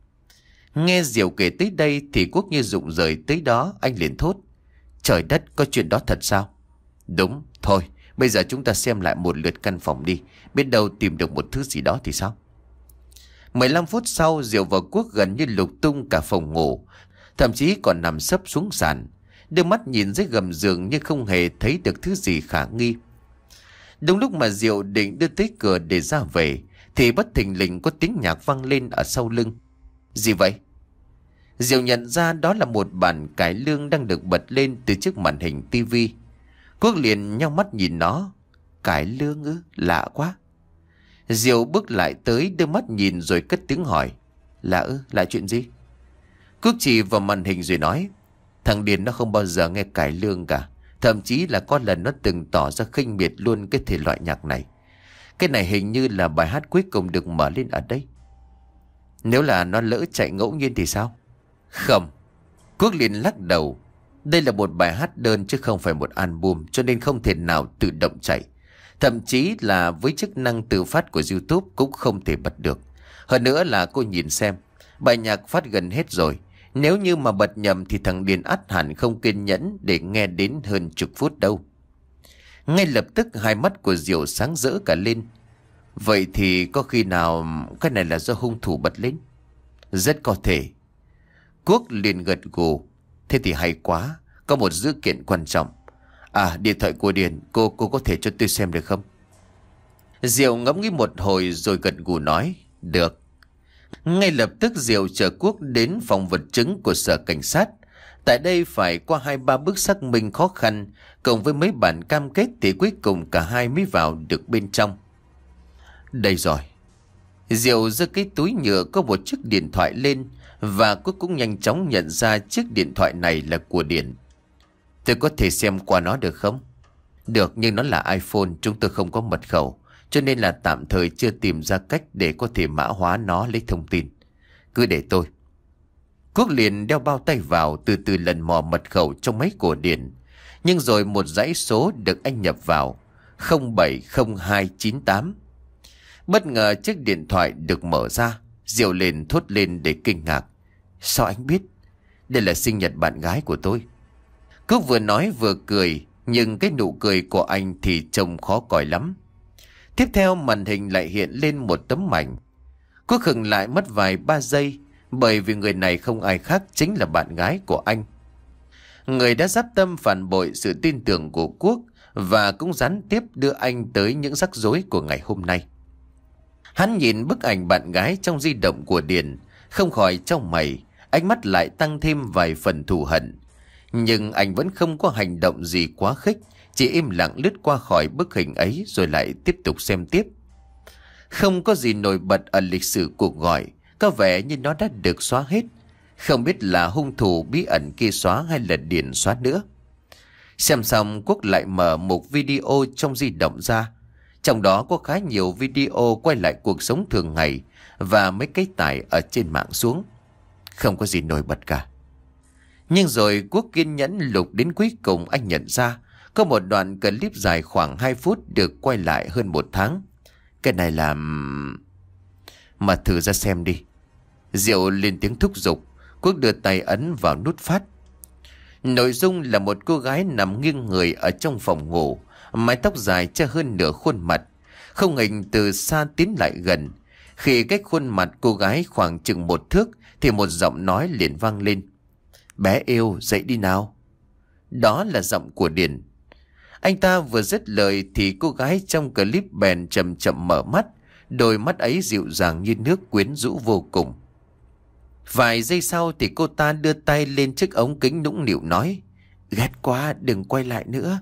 Nghe Diệu kể tới đây thì Quốc như rụng rời tới đó, anh liền thốt. Trời đất, có chuyện đó thật sao? Đúng, thôi, bây giờ chúng ta xem lại một lượt căn phòng đi. Biết đâu tìm được một thứ gì đó thì sao? mười lăm phút sau, Diệu và Quốc gần như lục tung cả phòng ngủ, thậm chí còn nằm sấp xuống sàn, đưa mắt nhìn dưới gầm giường nhưng không hề thấy được thứ gì khả nghi. Đúng lúc mà Diệu định đưa tới cửa để ra về thì bất thình lình có tiếng nhạc vang lên ở sau lưng. Gì vậy? Diệu nhận ra đó là một bản cải lương đang được bật lên từ chiếc màn hình tivi. Quốc liền nhao mắt nhìn nó. Cải lương ư? Lạ quá. Diệu bước lại tới, đưa mắt nhìn rồi cất tiếng hỏi. Lạ ư? Lạ chuyện gì? Quốc chỉ vào màn hình rồi nói. Thằng Điền nó không bao giờ nghe cải lương cả. Thậm chí là có lần nó từng tỏ ra khinh miệt luôn cái thể loại nhạc này. Cái này hình như là bài hát cuối cùng được mở lên ở đây. Nếu là nó lỡ chạy ngẫu nhiên thì sao? Không. Quốc liền lắc đầu. Đây là một bài hát đơn chứ không phải một album, cho nên không thể nào tự động chạy. Thậm chí là với chức năng tự phát của YouTube cũng không thể bật được. Hơn nữa là cô nhìn xem, bài nhạc phát gần hết rồi. Nếu như mà bật nhầm thì thằng Điền ắt hẳn không kiên nhẫn để nghe đến hơn chục phút đâu. Ngay lập tức hai mắt của Diệu sáng rỡ cả lên. Vậy thì có khi nào cái này là do hung thủ bật lên? Rất có thể. Quốc liền gật gù. Thế thì hay quá, có một dữ kiện quan trọng. À, điện thoại của Điền, cô cô có thể cho tôi xem được không? Diệu ngẫm nghĩ một hồi rồi gật gù nói. Được. Ngay lập tức Diệu chở Quốc đến phòng vật chứng của sở cảnh sát. Tại đây phải qua hai ba bước xác minh khó khăn, cộng với mấy bản cam kết thì cuối cùng cả hai mới vào được bên trong. Đây rồi. Diệu giơ cái túi nhựa có một chiếc điện thoại lên, và Quốc cũng nhanh chóng nhận ra chiếc điện thoại này là của Điền. Tôi có thể xem qua nó được không? Được, nhưng nó là iPhone, chúng tôi không có mật khẩu, cho nên là tạm thời chưa tìm ra cách để có thể mã hóa nó lấy thông tin. Cứ để tôi. Quốc liền đeo bao tay vào, từ từ lần mò mật khẩu trong máy của Điền. Nhưng rồi một dãy số được anh nhập vào, không bảy không hai chín tám. Bất ngờ chiếc điện thoại được mở ra. Diệu liền thốt lên để kinh ngạc. Sao anh biết? Đây là sinh nhật bạn gái của tôi. Quốc vừa nói vừa cười, nhưng cái nụ cười của anh thì trông khó coi lắm. Tiếp theo màn hình lại hiện lên một tấm ảnh. Quốc khựng lại mất vài ba giây, bởi vì người này không ai khác chính là bạn gái của anh. Người đã dáp tâm phản bội sự tin tưởng của Quốc, và cũng gián tiếp đưa anh tới những rắc rối của ngày hôm nay. Hắn nhìn bức ảnh bạn gái trong di động của Điền, không khỏi chau mày, ánh mắt lại tăng thêm vài phần thù hận. Nhưng anh vẫn không có hành động gì quá khích, chỉ im lặng lướt qua khỏi bức hình ấy rồi lại tiếp tục xem tiếp. Không có gì nổi bật ở lịch sử cuộc gọi, có vẻ như nó đã được xóa hết. Không biết là hung thủ bí ẩn kia xóa hay là Điền xóa nữa. Xem xong, Quốc lại mở một video trong di động ra. Trong đó có khá nhiều video quay lại cuộc sống thường ngày và mấy cái tải ở trên mạng xuống. Không có gì nổi bật cả. Nhưng rồi Quốc kiên nhẫn lục đến cuối cùng, anh nhận ra có một đoạn clip dài khoảng hai phút được quay lại hơn một tháng. Cái này là... Mà thử ra xem đi. Diệu lên tiếng thúc giục. Quốc đưa tay ấn vào nút phát. Nội dung là một cô gái nằm nghiêng người ở trong phòng ngủ, mái tóc dài che hơn nửa khuôn mặt, không hình từ xa tiến lại gần. Khi cách khuôn mặt cô gái khoảng chừng một thước thì một giọng nói liền vang lên. Bé yêu, dậy đi nào. Đó là giọng của Điền. Anh ta vừa dứt lời thì cô gái trong clip bèn chậm chậm mở mắt. Đôi mắt ấy dịu dàng như nước, quyến rũ vô cùng. Vài giây sau thì cô ta đưa tay lên chiếc ống kính nũng nịu nói: "Ghét quá, đừng quay lại nữa."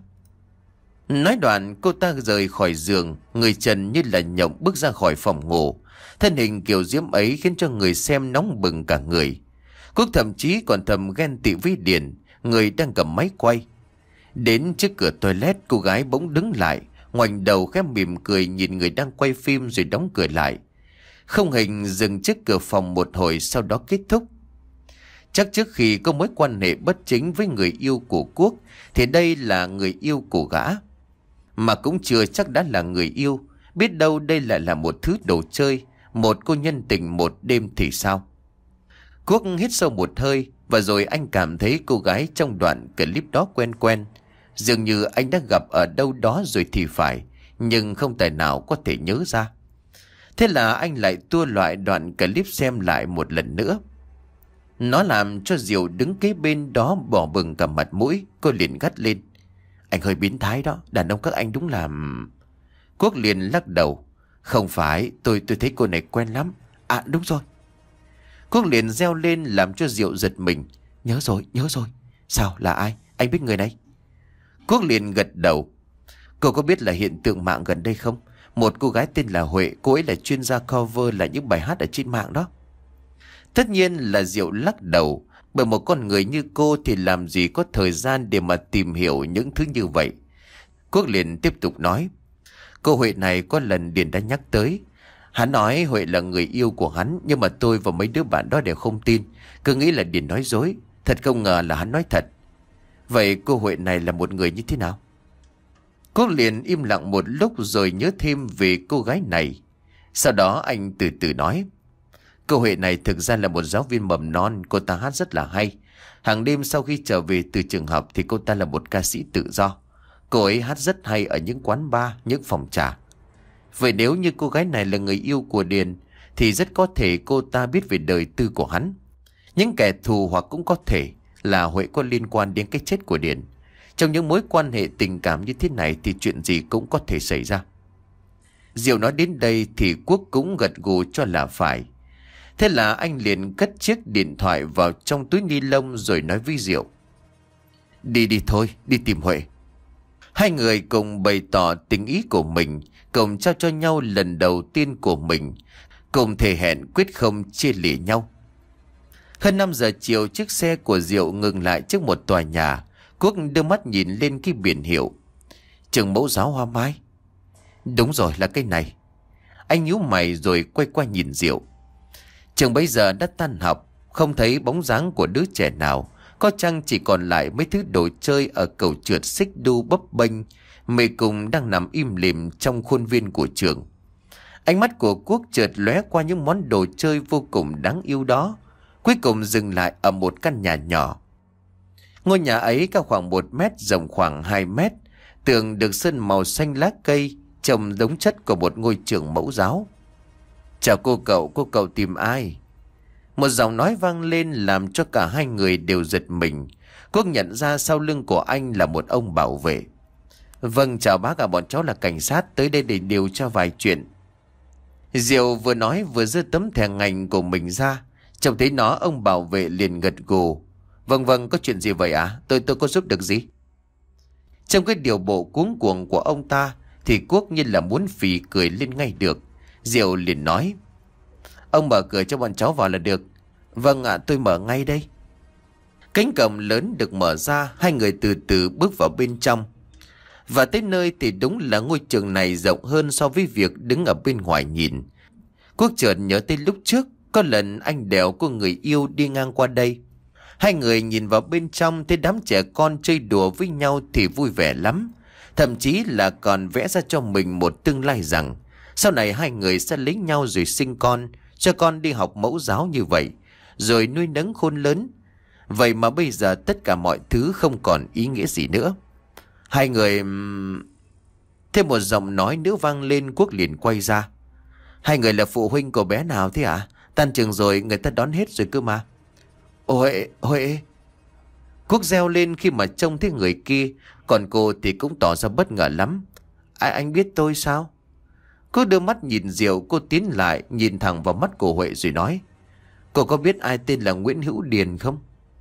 Nói đoạn cô ta rời khỏi giường, người trần như là nhộng bước ra khỏi phòng ngủ. Thân hình kiều diễm ấy khiến cho người xem nóng bừng cả người. Quốc thậm chí còn thầm ghen tị với Điền, người đang cầm máy quay. Đến trước cửa toilet, cô gái bỗng đứng lại, ngoảnh đầu khẽ mỉm cười nhìn người đang quay phim rồi đóng cửa lại. Không hình dừng trước cửa phòng một hồi, sau đó kết thúc. Chắc trước khi có mối quan hệ bất chính với người yêu của Quốc thì đây là người yêu của gã. Mà cũng chưa chắc đã là người yêu, biết đâu đây lại là một thứ đồ chơi, một cô nhân tình một đêm thì sao. Quốc hít sâu một hơi và rồi anh cảm thấy cô gái trong đoạn clip đó quen quen. Dường như anh đã gặp ở đâu đó rồi thì phải, nhưng không tài nào có thể nhớ ra. Thế là anh lại tua loại đoạn clip xem lại một lần nữa. Nó làm cho Diệu đứng kế bên đó bỏ bừng cả mặt mũi. Cô liền gắt lên: "Anh hơi biến thái đó, đàn ông các anh đúng là..." Quốc liền lắc đầu: "Không phải, tôi tôi thấy cô này quen lắm. À đúng rồi." Quốc liền reo lên làm cho Diệu giật mình: "Nhớ rồi, nhớ rồi. Sao, là ai? Anh biết người này?" Quốc liền gật đầu: "Cô có biết là hiện tượng mạng gần đây không? Một cô gái tên là Huệ, cô ấy là chuyên gia cover lại những bài hát ở trên mạng đó." Tất nhiên là Diệu lắc đầu, bởi một con người như cô thì làm gì có thời gian để mà tìm hiểu những thứ như vậy. Quốc liền tiếp tục nói: "Cô Huệ này có lần Điền đã nhắc tới. Hắn nói Huệ là người yêu của hắn, nhưng mà tôi và mấy đứa bạn đó đều không tin, cứ nghĩ là Điền nói dối. Thật không ngờ là hắn nói thật. Vậy cô Huệ này là một người như thế nào?" Quốc liền im lặng một lúc rồi nhớ thêm về cô gái này. Sau đó anh từ từ nói: "Cô Huệ này thực ra là một giáo viên mầm non, cô ta hát rất là hay. Hàng đêm sau khi trở về từ trường học thì cô ta là một ca sĩ tự do. Cô ấy hát rất hay ở những quán bar, những phòng trà. Vậy nếu như cô gái này là người yêu của Điền thì rất có thể cô ta biết về đời tư của hắn. Những kẻ thù, hoặc cũng có thể là Huệ có liên quan đến cái chết của Điền. Trong những mối quan hệ tình cảm như thế này thì chuyện gì cũng có thể xảy ra." Diệu nói đến đây thì Quốc cũng gật gù cho là phải. Thế là anh liền cất chiếc điện thoại vào trong túi ni lông rồi nói với Diệu: "Đi đi thôi, đi tìm Huệ." Hai người cùng bày tỏ tình ý của mình, cùng trao cho nhau lần đầu tiên của mình, cùng thề hẹn quyết không chia lìa nhau. Hơn năm giờ chiều, chiếc xe của Diệu ngừng lại trước một tòa nhà. Quốc đưa mắt nhìn lên cái biển hiệu: "Trường Mẫu Giáo Hoa Mai." "Đúng rồi, là cái này." Anh nhíu mày rồi quay qua nhìn Diệu. Trường bây giờ đã tan học, không thấy bóng dáng của đứa trẻ nào, có chăng chỉ còn lại mấy thứ đồ chơi ở cầu trượt xích đu bấp bênh, mê cùng đang nằm im lìm trong khuôn viên của trường. Ánh mắt của Quốc chợt lóe qua những món đồ chơi vô cùng đáng yêu đó, cuối cùng dừng lại ở một căn nhà nhỏ. Ngôi nhà ấy cao khoảng một mét, rộng khoảng hai mét, tường được sơn màu xanh lá cây, trông giống chất của một ngôi trường mẫu giáo. "Chào cô cậu, cô cậu tìm ai?" Một giọng nói vang lên làm cho cả hai người đều giật mình. Quốc nhận ra sau lưng của anh là một ông bảo vệ. "Vâng, chào bác ạ, bọn cháu là cảnh sát tới đây để điều tra vài chuyện." Diệu vừa nói vừa giơ tấm thẻ ngành của mình ra. Trông thấy nó, ông bảo vệ liền gật gù: "Vâng vâng, có chuyện gì vậy ạ? À? Tôi tôi có giúp được gì?" Trong cái điều bộ cuống cuồng của ông ta thì Quốc như là muốn phì cười lên ngay được. Diệu liền nói: "Ông mở cửa cho bọn cháu vào là được." "Vâng ạ, à, tôi mở ngay đây." Cánh cổng lớn được mở ra, hai người từ từ bước vào bên trong. Và tới nơi thì đúng là ngôi trường này rộng hơn so với việc đứng ở bên ngoài nhìn. Quốc chợt nhớ tới lúc trước có lần anh đèo cô người yêu đi ngang qua đây. Hai người nhìn vào bên trong thấy đám trẻ con chơi đùa với nhau thì vui vẻ lắm. Thậm chí là còn vẽ ra cho mình một tương lai rằng sau này hai người sẽ lấy nhau rồi sinh con, cho con đi học mẫu giáo như vậy, rồi nuôi nấng khôn lớn. Vậy mà bây giờ tất cả mọi thứ không còn ý nghĩa gì nữa. Hai người... Thêm một giọng nói nữa vang lên. Quốc liền quay ra: "Hai người là phụ huynh của bé nào thế ạ? À? Tan trường rồi người ta đón hết rồi cơ mà." "Huệ, Huệ." Quốc reo lên khi mà trông thấy người kia, còn cô thì cũng tỏ ra bất ngờ lắm. Ai anh biết tôi sao? Cô đưa mắt nhìn Diệu, cô tiến lại nhìn thẳng vào mắt của Huệ rồi nói: Cô có biết ai tên là Nguyễn Hữu Điền không?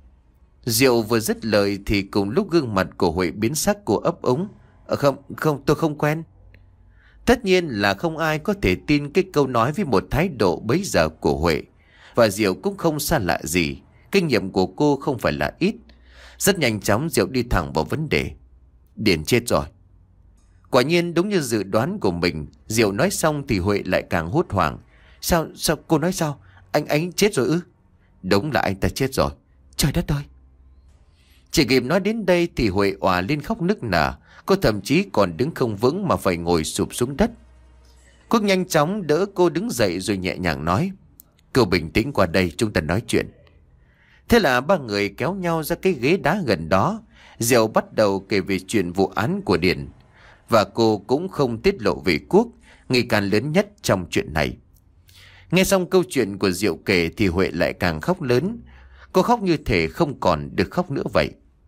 Diệu vừa dứt lời thì cùng lúc gương mặt của Huệ biến sắc, cô ấp úng: à, Không, không, tôi không quen. Tất nhiên là không ai có thể tin cái câu nói với một thái độ bấy giờ của Huệ. Và Diệu cũng không xa lạ gì, kinh nghiệm của cô không phải là ít. Rất nhanh chóng Diệu đi thẳng vào vấn đề: Điền chết rồi. Quả nhiên đúng như dự đoán của mình, Diệu nói xong thì Huệ lại càng hốt hoảng. Sao, sao cô nói sao? Anh anh chết rồi ư? Đúng là anh ta chết rồi. Trời đất ơi! Chỉ kịp nói đến đây thì Huệ òa lên khóc nức nở. Cô thậm chí còn đứng không vững mà phải ngồi sụp xuống đất. Quốc nhanh chóng đỡ cô đứng dậy rồi nhẹ nhàng nói: Cô bình tĩnh, qua đây chúng ta nói chuyện. Thế là ba người kéo nhau ra cái ghế đá gần đó. Diệu bắt đầu kể về chuyện vụ án của Điền. Và cô cũng không tiết lộ về Quốc, nghi can lớn nhất trong chuyện này. Nghe xong câu chuyện của Diệu kể thì Huệ lại càng khóc lớn. Cô khóc như thể không còn được khóc nữa vậy.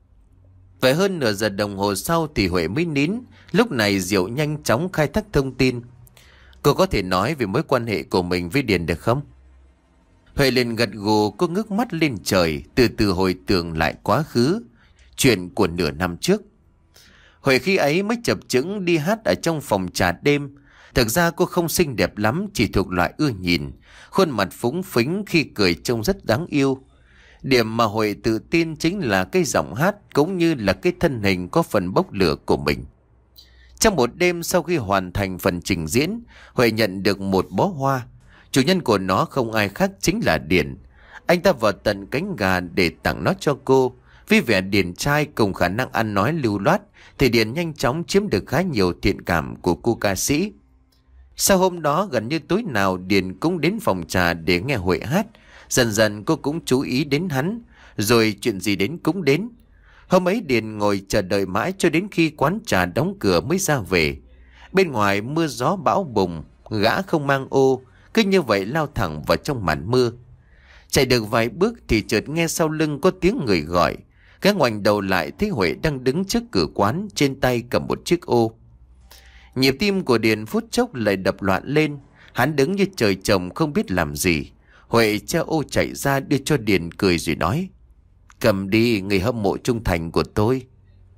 Phải hơn nửa giờ đồng hồ sau thì Huệ mới nín. Lúc này Diệu nhanh chóng khai thác thông tin. Cô có thể nói về mối quan hệ của mình với Điền được không? Huệ liền gật gù, cô ngước mắt lên trời, từ từ hồi tưởng lại quá khứ, chuyện của nửa năm trước. Huệ khi ấy mới chập chững đi hát ở trong phòng trà đêm. Thực ra cô không xinh đẹp lắm, chỉ thuộc loại ưa nhìn. Khuôn mặt phúng phính, khi cười trông rất đáng yêu. Điểm mà Huệ tự tin chính là cái giọng hát cũng như là cái thân hình có phần bốc lửa của mình. Trong một đêm sau khi hoàn thành phần trình diễn, Huệ nhận được một bó hoa. Chủ nhân của nó không ai khác chính là Điền. Anh ta vào tận cánh gà để tặng nó cho cô. Vì vẻ điển trai cùng khả năng ăn nói lưu loát thì Điền nhanh chóng chiếm được khá nhiều thiện cảm của cô ca sĩ. Sau hôm đó gần như tối nào Điền cũng đến phòng trà để nghe Huệ hát. Dần dần cô cũng chú ý đến hắn, rồi chuyện gì đến cũng đến. Hôm ấy Điền ngồi chờ đợi mãi cho đến khi quán trà đóng cửa mới ra về. Bên ngoài mưa gió bão bùng, gã không mang ô, cứ như vậy lao thẳng vào trong màn mưa. Chạy được vài bước thì chợt nghe sau lưng có tiếng người gọi. Gã ngoảnh đầu lại thấy Huệ đang đứng trước cửa quán, trên tay cầm một chiếc ô. Nhịp tim của Điền phút chốc lại đập loạn lên. Hắn đứng như trời trồng không biết làm gì. Huệ che ô chạy ra đưa cho Điền, cười rồi nói: Cầm đi, người hâm mộ trung thành của tôi.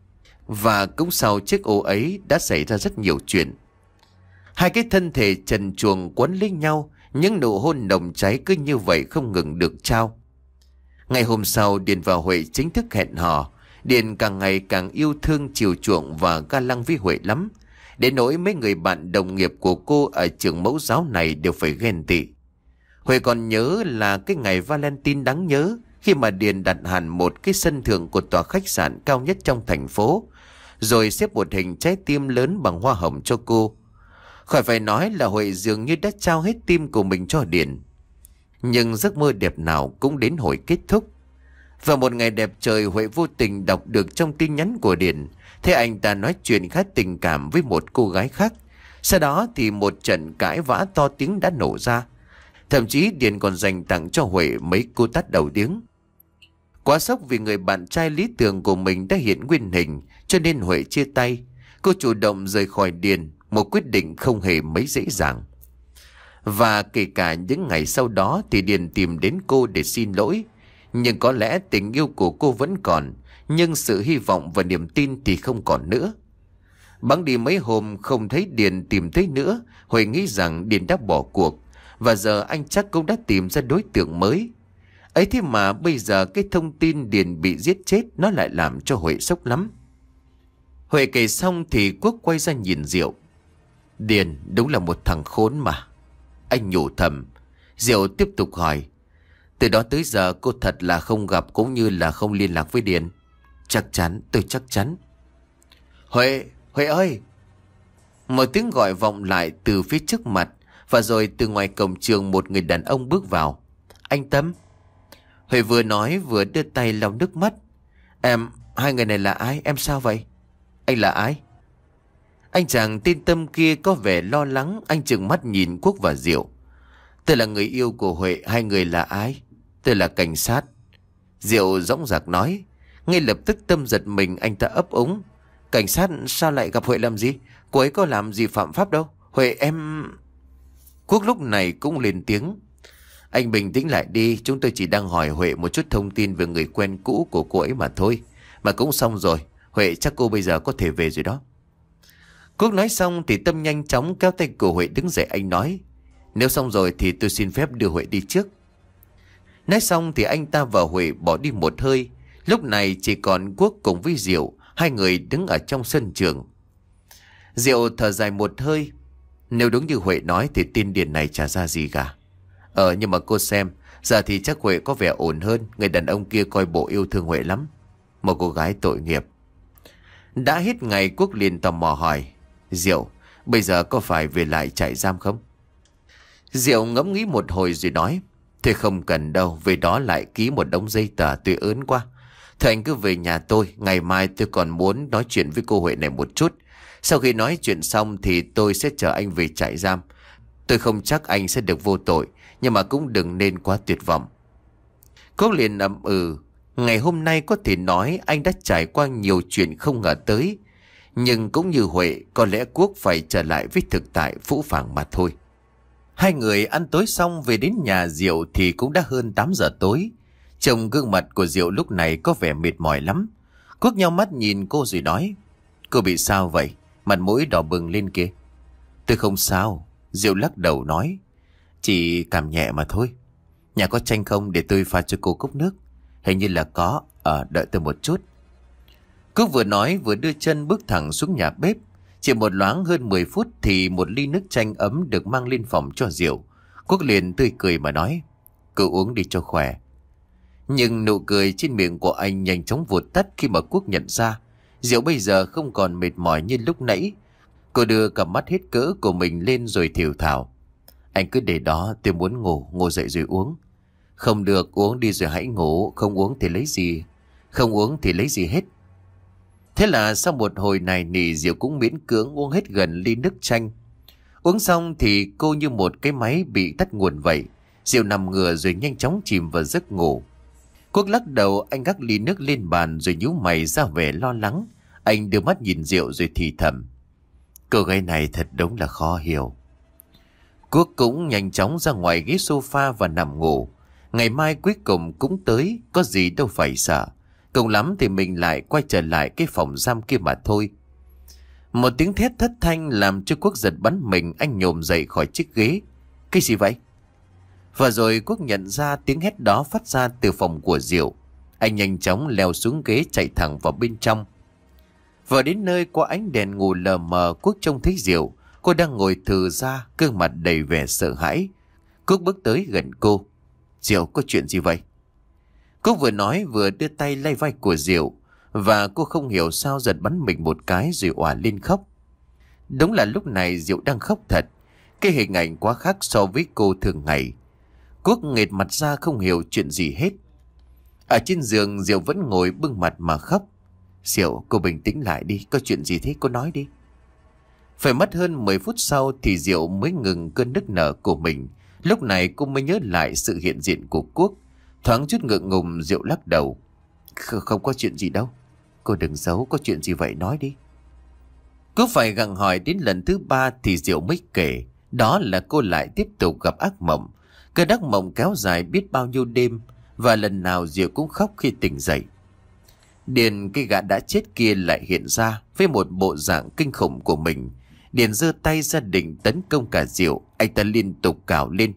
Và cũng sau chiếc ô ấy đã xảy ra rất nhiều chuyện. Hai cái thân thể trần truồng quấn lấy nhau, những nụ hôn nồng cháy cứ như vậy không ngừng được trao. Ngày hôm sau Điền và Huệ chính thức hẹn hò. Điền càng ngày càng yêu thương, chiều chuộng và ga lăng với Huệ lắm, đến nỗi mấy người bạn đồng nghiệp của cô ở trường mẫu giáo này đều phải ghen tị. Huệ còn nhớ là cái ngày Valentine đáng nhớ, khi mà Điền đặt hẳn một cái sân thượng của tòa khách sạn cao nhất trong thành phố, rồi xếp một hình trái tim lớn bằng hoa hồng cho cô. Khỏi phải nói là Huệ dường như đã trao hết tim của mình cho Điền. Nhưng giấc mơ đẹp nào cũng đến hồi kết thúc. Vào một ngày đẹp trời, Huệ vô tình đọc được trong tin nhắn của Điền, thấy anh ta nói chuyện khá tình cảm với một cô gái khác. Sau đó thì một trận cãi vã to tiếng đã nổ ra. Thậm chí Điền còn dành tặng cho Huệ mấy cú tát đầu điếng. Quá sốc vì người bạn trai lý tưởng của mình đã hiện nguyên hình, cho nên Huệ chia tay. Cô chủ động rời khỏi Điền, một quyết định không hề mấy dễ dàng. Và kể cả những ngày sau đó thì Điền tìm đến cô để xin lỗi. Nhưng có lẽ tình yêu của cô vẫn còn, nhưng sự hy vọng và niềm tin thì không còn nữa. Bẵng đi mấy hôm không thấy Điền tìm thấy nữa, Huệ nghĩ rằng Điền đã bỏ cuộc. Và giờ anh chắc cũng đã tìm ra đối tượng mới. Ấy thế mà bây giờ cái thông tin Điền bị giết chết nó lại làm cho Huệ sốc lắm. Huệ kể xong thì Quốc quay ra nhìn Diệu. Điền đúng là một thằng khốn mà, anh nhủ thầm. Diệu tiếp tục hỏi: Từ đó tới giờ cô thật là không gặp cũng như là không liên lạc với Điền? Chắc chắn, tôi chắc chắn. Huệ, Huệ ơi! Một tiếng gọi vọng lại từ phía trước mặt. Và rồi từ ngoài cổng trường một người đàn ông bước vào. Anh Tâm. Huệ vừa nói vừa đưa tay lau nước mắt. Em, hai người này là ai? Em sao vậy? Anh là ai? Anh chàng tên Tâm kia có vẻ lo lắng. Anh trừng mắt nhìn Quốc và Diệu. Tôi là người yêu của Huệ. Hai người là ai? Tôi là cảnh sát. Diệu dõng dạc nói. Ngay lập tức Tâm giật mình, anh ta ấp úng. Cảnh sát sao lại gặp Huệ làm gì? Cô ấy có làm gì phạm pháp đâu. Huệ em... Quốc lúc này cũng lên tiếng. Anh bình tĩnh lại đi, chúng tôi chỉ đang hỏi Huệ một chút thông tin về người quen cũ của cô ấy mà thôi. Mà cũng xong rồi, Huệ chắc cô bây giờ có thể về rồi đó. Quốc nói xong thì Tâm nhanh chóng kéo tay của Huệ đứng dậy. Anh nói, nếu xong rồi thì tôi xin phép đưa Huệ đi trước. Nói xong thì anh ta và Huệ bỏ đi một hơi. Lúc này chỉ còn Quốc cùng với Diệu, hai người đứng ở trong sân trường. Diệu thở dài một hơi. Nếu đúng như Huệ nói thì tin điền này chả ra gì cả. Ờ nhưng mà cô xem, giờ thì chắc Huệ có vẻ ổn hơn. Người đàn ông kia coi bộ yêu thương Huệ lắm. Một cô gái tội nghiệp. Đã hết ngày, Quốc liền tò mò hỏi, Diệu, bây giờ có phải về lại trại giam không? Diệu ngẫm nghĩ một hồi rồi nói, thôi không cần đâu, về đó lại ký một đống giấy tờ tuy ớn quá. Thôi anh cứ về nhà tôi, ngày mai tôi còn muốn nói chuyện với cô Huệ này một chút. Sau khi nói chuyện xong thì tôi sẽ chở anh về trại giam. Tôi không chắc anh sẽ được vô tội, nhưng mà cũng đừng nên quá tuyệt vọng. Quốc liền ậm ừ. Ngày hôm nay có thể nói anh đã trải qua nhiều chuyện không ngờ tới. Nhưng cũng như Huệ, có lẽ Quốc phải trở lại với thực tại phũ phàng mà thôi. Hai người ăn tối xong về đến nhà Diệu thì cũng đã hơn tám giờ tối. Trông gương mặt của Diệu lúc này có vẻ mệt mỏi lắm. Quốc nhau mắt nhìn cô rồi nói, cô bị sao vậy? Mặt mũi đỏ bừng lên kìa. Tôi không sao. Diệu lắc đầu nói, chỉ cảm nhẹ mà thôi. Nhà có chanh không để tôi pha cho cô cốc nước? Hình như là có. Ờ đợi tôi một chút. Quốc vừa nói vừa đưa chân bước thẳng xuống nhà bếp. Chỉ một loáng hơn mười phút thì một ly nước chanh ấm được mang lên phòng cho Diệu. Quốc liền tươi cười mà nói, cứ uống đi cho khỏe. Nhưng nụ cười trên miệng của anh nhanh chóng vụt tắt khi mà Quốc nhận ra Diệu bây giờ không còn mệt mỏi như lúc nãy. Cô đưa cặp mắt hết cỡ của mình lên rồi thều thào, anh cứ để đó, tôi muốn ngủ, ngủ dậy rồi uống. Không được, uống đi rồi hãy ngủ. Không uống thì lấy gì Không uống thì lấy gì hết. Thế là sau một hồi này nỉ, Diệu cũng miễn cưỡng uống hết gần ly nước chanh. Uống xong thì cô như một cái máy bị tắt nguồn vậy. Diệu nằm ngửa rồi nhanh chóng chìm vào giấc ngủ. Quốc lắc đầu, anh gác ly nước lên bàn rồi nhíu mày ra vẻ lo lắng. Anh đưa mắt nhìn Diệu rồi thì thầm, cô gái này thật đúng là khó hiểu. Quốc cũng nhanh chóng ra ngoài ghế sofa và nằm ngủ. Ngày mai cuối cùng cũng tới, có gì đâu phải sợ. Cùng lắm thì mình lại quay trở lại cái phòng giam kia mà thôi. Một tiếng thét thất thanh làm cho Quốc giật bắn mình. Anh nhổm dậy khỏi chiếc ghế. Cái gì vậy? Và rồi Quốc nhận ra tiếng hét đó phát ra từ phòng của Diệu. Anh nhanh chóng leo xuống ghế chạy thẳng vào bên trong. Vừa đến nơi, qua ánh đèn ngủ lờ mờ, Quốc trông thấy Diệu. Cô đang ngồi thừ ra, gương mặt đầy vẻ sợ hãi. Quốc bước tới gần cô. Diệu, có chuyện gì vậy? Quốc vừa nói vừa đưa tay lay vai của Diệu. Và cô không hiểu sao giật bắn mình một cái rồi òa lên khóc. Đúng là lúc này Diệu đang khóc thật. Cái hình ảnh quá khác so với cô thường ngày. Quốc nghệt mặt ra không hiểu chuyện gì hết. Ở trên giường Diệu vẫn ngồi bưng mặt mà khóc. Diệu, cô bình tĩnh lại đi, có chuyện gì thế, cô nói đi. Phải mất hơn mười phút sau thì Diệu mới ngừng cơn nức nở của mình. Lúc này cô mới nhớ lại sự hiện diện của Quốc. Thoáng chút ngượng ngùng, Diệu lắc đầu. Không, không có chuyện gì đâu. Cô đừng giấu, có chuyện gì vậy nói đi. Cứ phải gặng hỏi đến lần thứ ba thì Diệu mới kể. Đó là cô lại tiếp tục gặp ác mộng. Cơn ác mộng kéo dài biết bao nhiêu đêm. Và lần nào Diệu cũng khóc khi tỉnh dậy. Điền, cái gã đã chết kia, lại hiện ra với một bộ dạng kinh khủng của mình. Điền giơ tay ra định tấn công cả Diệu. Anh ta liên tục cào lên.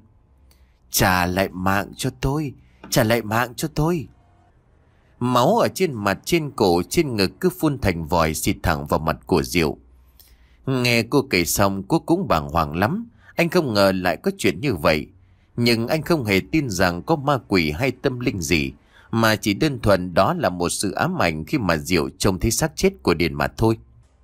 Trả lại mạng cho tôi, trả lại mạng cho tôi. Máu ở trên mặt, trên cổ, trên ngực cứ phun thành vòi xịt thẳng vào mặt của Diệu. Nghe cô kể xong, Quốc cũng bàng hoàng lắm. Anh không ngờ lại có chuyện như vậy. Nhưng anh không hề tin rằng có ma quỷ hay tâm linh gì, mà chỉ đơn thuần đó là một sự ám ảnh khi mà Diệu trông thấy xác chết của Điền mà thôi.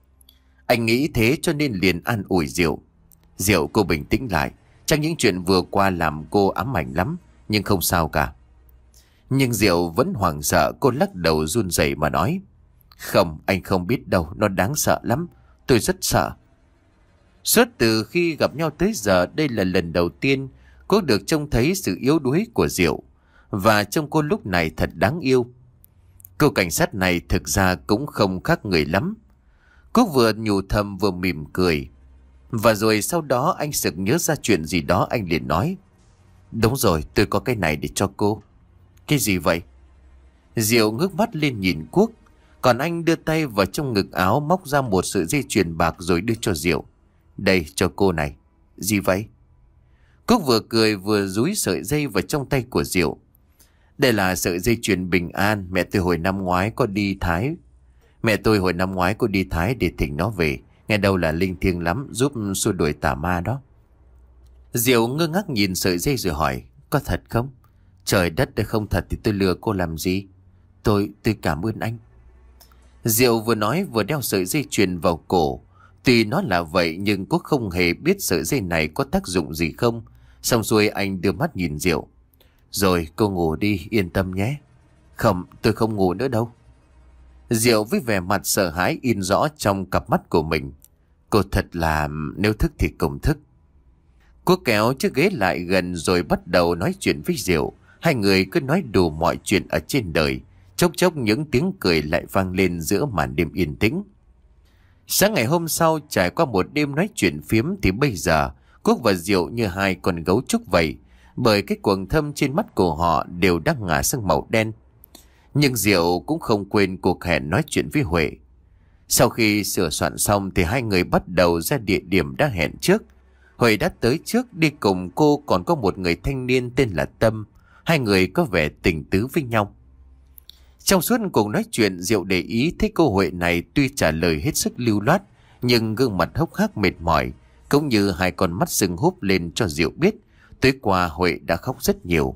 Anh nghĩ thế cho nên liền an ủi Diệu. Diệu, cô bình tĩnh lại. Chắc những chuyện vừa qua làm cô ám ảnh lắm, nhưng không sao cả. Nhưng Diệu vẫn hoảng sợ. Cô lắc đầu run rẩy mà nói, không, anh không biết đâu, nó đáng sợ lắm. Tôi rất sợ. Suốt từ khi gặp nhau tới giờ, đây là lần đầu tiên cô được trông thấy sự yếu đuối của Diệu. Và trông cô lúc này thật đáng yêu. Cô cảnh sát này thực ra cũng không khác người lắm. Quốc vừa nhủ thầm vừa mỉm cười. Và rồi sau đó anh sực nhớ ra chuyện gì đó, anh liền nói: đúng rồi, tôi có cái này để cho cô. Cái gì vậy? Diệu ngước mắt lên nhìn Quốc. Còn anh đưa tay vào trong ngực áo, móc ra một sợi dây chuyền bạc rồi đưa cho Diệu. Đây, cho cô này. Gì vậy? Quốc vừa cười vừa dúi sợi dây vào trong tay của Diệu. Đây là sợi dây chuyền bình an. Mẹ tôi hồi năm ngoái có đi Thái. Mẹ tôi hồi năm ngoái có đi Thái để thỉnh nó về. Nghe đâu là linh thiêng lắm, giúp xua đuổi tà ma đó. Diệu ngơ ngác nhìn sợi dây rồi hỏi: có thật không? Trời đất ơi, không thật thì tôi lừa cô làm gì? Tôi, tôi cảm ơn anh. Diệu vừa nói vừa đeo sợi dây chuyền vào cổ. Tuy nó là vậy nhưng Quốc không hề biết sợi dây này có tác dụng gì không. Xong xuôi anh đưa mắt nhìn Diệu. Rồi cô ngủ đi, yên tâm nhé. Không, tôi không ngủ nữa đâu. Diệu với vẻ mặt sợ hãi in rõ trong cặp mắt của mình. Cô thật là nếu thức thì cùng thức. Quốc kéo chiếc ghế lại gần rồi bắt đầu nói chuyện với Diệu. Hai người cứ nói đủ mọi chuyện ở trên đời. Chốc chốc những tiếng cười lại vang lên giữa màn đêm yên tĩnh. Sáng ngày hôm sau, trải qua một đêm nói chuyện phiếm thì bây giờ Quốc và Diệu như hai con gấu trúc vậy. Bởi cái quầng thâm trên mắt của họ đều đang ngả sang màu đen. Nhưng Diệu cũng không quên cuộc hẹn nói chuyện với Huệ. Sau khi sửa soạn xong thì hai người bắt đầu ra địa điểm đã hẹn trước. Huệ đã tới trước, đi cùng cô còn có một người thanh niên tên là Tâm. Hai người có vẻ tình tứ với nhau. Trong suốt cuộc nói chuyện, Diệu để ý thấy cô Huệ này tuy trả lời hết sức lưu loát, nhưng gương mặt hốc hác mệt mỏi, cũng như hai con mắt sưng húp lên cho Diệu biết tối qua Huệ đã khóc rất nhiều.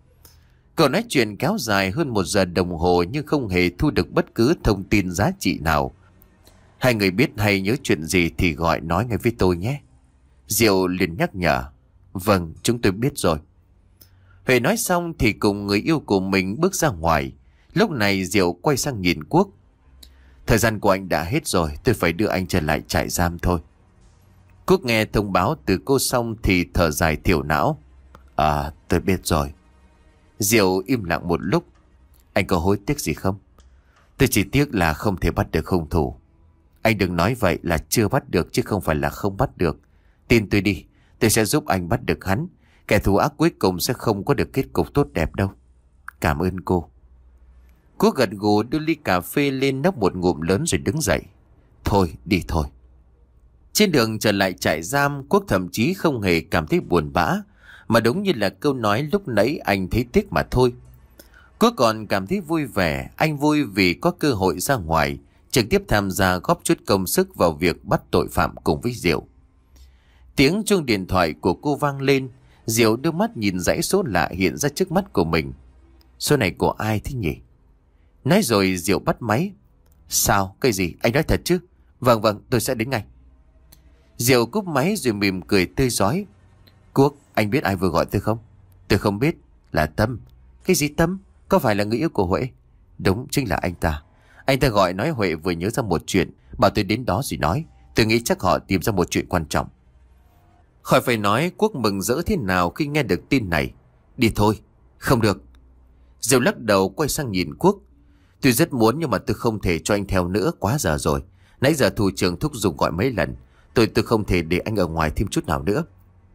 Cậu nói chuyện kéo dài hơn một giờ đồng hồ nhưng không hề thu được bất cứ thông tin giá trị nào. Hai người biết hay nhớ chuyện gì thì gọi nói ngay với tôi nhé. Diệu liền nhắc nhở. Vâng, chúng tôi biết rồi. Huệ nói xong thì cùng người yêu của mình bước ra ngoài. Lúc này Diệu quay sang nhìn Quốc. Thời gian của anh đã hết rồi, tôi phải đưa anh trở lại trại giam thôi. Quốc nghe thông báo từ cô xong thì thở dài thiểu não. À, tôi biết rồi. Diệu im lặng một lúc. Anh có hối tiếc gì không? Tôi chỉ tiếc là không thể bắt được hung thủ. Anh đừng nói vậy, là chưa bắt được chứ không phải là không bắt được. Tin tôi đi, tôi sẽ giúp anh bắt được hắn. Kẻ thù ác cuối cùng sẽ không có được kết cục tốt đẹp đâu. Cảm ơn cô. Quốc gật gù đưa ly cà phê lên nốc một ngụm lớn rồi đứng dậy. Thôi, đi thôi. Trên đường trở lại trại giam, Quốc thậm chí không hề cảm thấy buồn bã, mà đúng như là câu nói lúc nãy anh thấy tiếc mà thôi. Quốc còn cảm thấy vui vẻ. Anh vui vì có cơ hội ra ngoài, trực tiếp tham gia góp chút công sức vào việc bắt tội phạm cùng với Diệu. Tiếng chuông điện thoại của cô vang lên. Diệu đưa mắt nhìn dãy số lạ hiện ra trước mắt của mình. Số này của ai thế nhỉ? Nói rồi Diệu bắt máy. Sao? Cái gì? Anh nói thật chứ? Vâng vâng, tôi sẽ đến ngay. Diệu cúp máy rồi mỉm cười tươi rói. Quốc, anh biết ai vừa gọi tôi không? Tôi không biết. Là Tâm. Cái gì Tâm? Có phải là người yêu của Huệ? Đúng, chính là anh ta. Anh ta gọi nói Huệ vừa nhớ ra một chuyện, bảo tôi đến đó rồi nói. Tôi nghĩ chắc họ tìm ra một chuyện quan trọng. Khỏi phải nói Quốc mừng rỡ thế nào khi nghe được tin này. Đi thôi. Không được. Diệu lắc đầu quay sang nhìn Quốc. Tôi rất muốn nhưng mà tôi không thể cho anh theo nữa, quá giờ rồi. Nãy giờ thủ trưởng thúc giục gọi mấy lần. Tôi tôi không thể để anh ở ngoài thêm chút nào nữa.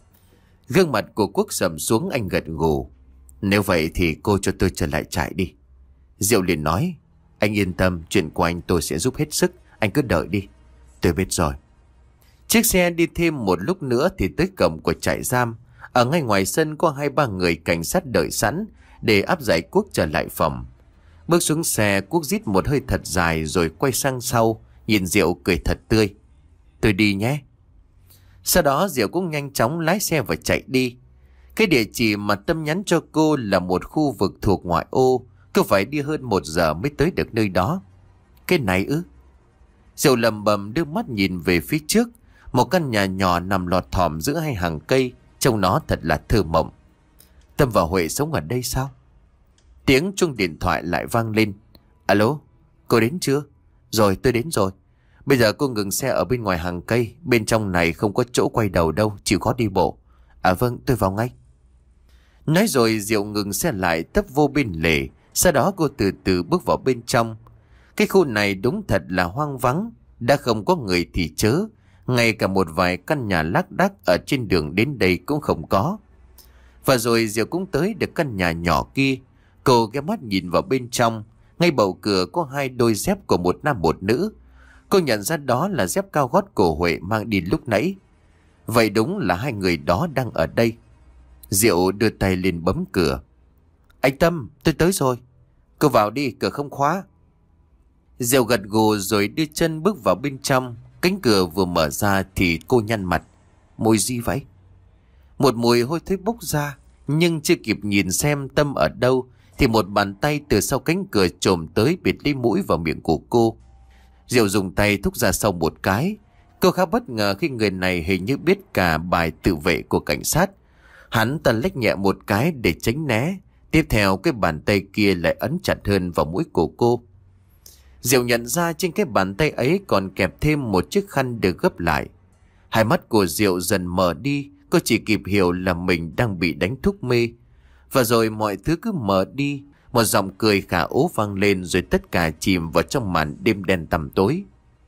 Gương mặt của Quốc sầm xuống, anh gật gù. Nếu vậy thì cô cho tôi trở lại trại đi. Diệu liền nói. Anh yên tâm, chuyện của anh tôi sẽ giúp hết sức. Anh cứ đợi đi. Tôi biết rồi. Chiếc xe đi thêm một lúc nữa thì tới cổng của trại giam. Ở ngay ngoài sân có hai ba người cảnh sát đợi sẵn để áp giải Quốc trở lại phòng. Bước xuống xe, Quốc rít một hơi thật dài rồi quay sang sau, nhìn Diệu cười thật tươi. Tôi đi nhé. Sau đó Diệu cũng nhanh chóng lái xe và chạy đi. Cái địa chỉ mà Tâm nhắn cho cô là một khu vực thuộc ngoại ô. Cô phải đi hơn một giờ mới tới được nơi đó. Cái này ư? Diệu lầm bầm đưa mắt nhìn về phía trước. Một căn nhà nhỏ nằm lọt thỏm giữa hai hàng cây. Trông nó thật là thơ mộng. Tâm và Huệ sống ở đây sao? Tiếng chuông điện thoại lại vang lên. Alo, cô đến chưa? Rồi, tôi đến rồi. Bây giờ cô ngừng xe ở bên ngoài hàng cây. Bên trong này không có chỗ quay đầu đâu, chịu khó đi bộ. À vâng, tôi vào ngay. Nói rồi Diệu ngừng xe lại, tấp vô bên lề. Sau đó cô từ từ bước vào bên trong. Cái khu này đúng thật là hoang vắng, đã không có người thì chớ, ngay cả một vài căn nhà lác đác ở trên đường đến đây cũng không có. Và rồi Diệu cũng tới được căn nhà nhỏ kia. Cô ghé mắt nhìn vào bên trong. Ngay bầu cửa có hai đôi dép của một nam một nữ. Cô nhận ra đó là dép cao gót của Huệ mang đi lúc nãy. Vậy đúng là hai người đó đang ở đây. Diệu đưa tay lên bấm cửa. Anh Tâm, tôi tới rồi. Cô vào đi, cửa không khóa. Diệu gật gù rồi đưa chân bước vào bên trong. Cánh cửa vừa mở ra thì cô nhăn mặt. Mùi gì vậy? Một mùi hôi thối bốc ra. Nhưng chưa kịp nhìn xem Tâm ở đâu thì một bàn tay từ sau cánh cửa chồm tới bịt lấy mũi vào miệng của cô. Diệu dùng tay thúc ra sau một cái. Cô khá bất ngờ khi người này hình như biết cả bài tự vệ của cảnh sát. Hắn ta lách nhẹ một cái để tránh né. Tiếp theo cái bàn tay kia lại ấn chặt hơn vào mũi của cô. Diệu nhận ra trên cái bàn tay ấy còn kẹp thêm một chiếc khăn được gấp lại. Hai mắt của Diệu dần mở đi. Cô chỉ kịp hiểu là mình đang bị đánh thuốc mê. Và rồi mọi thứ cứ mở đi. Một giọng cười khả ố vang lên rồi tất cả chìm vào trong màn đêm đen tăm tối.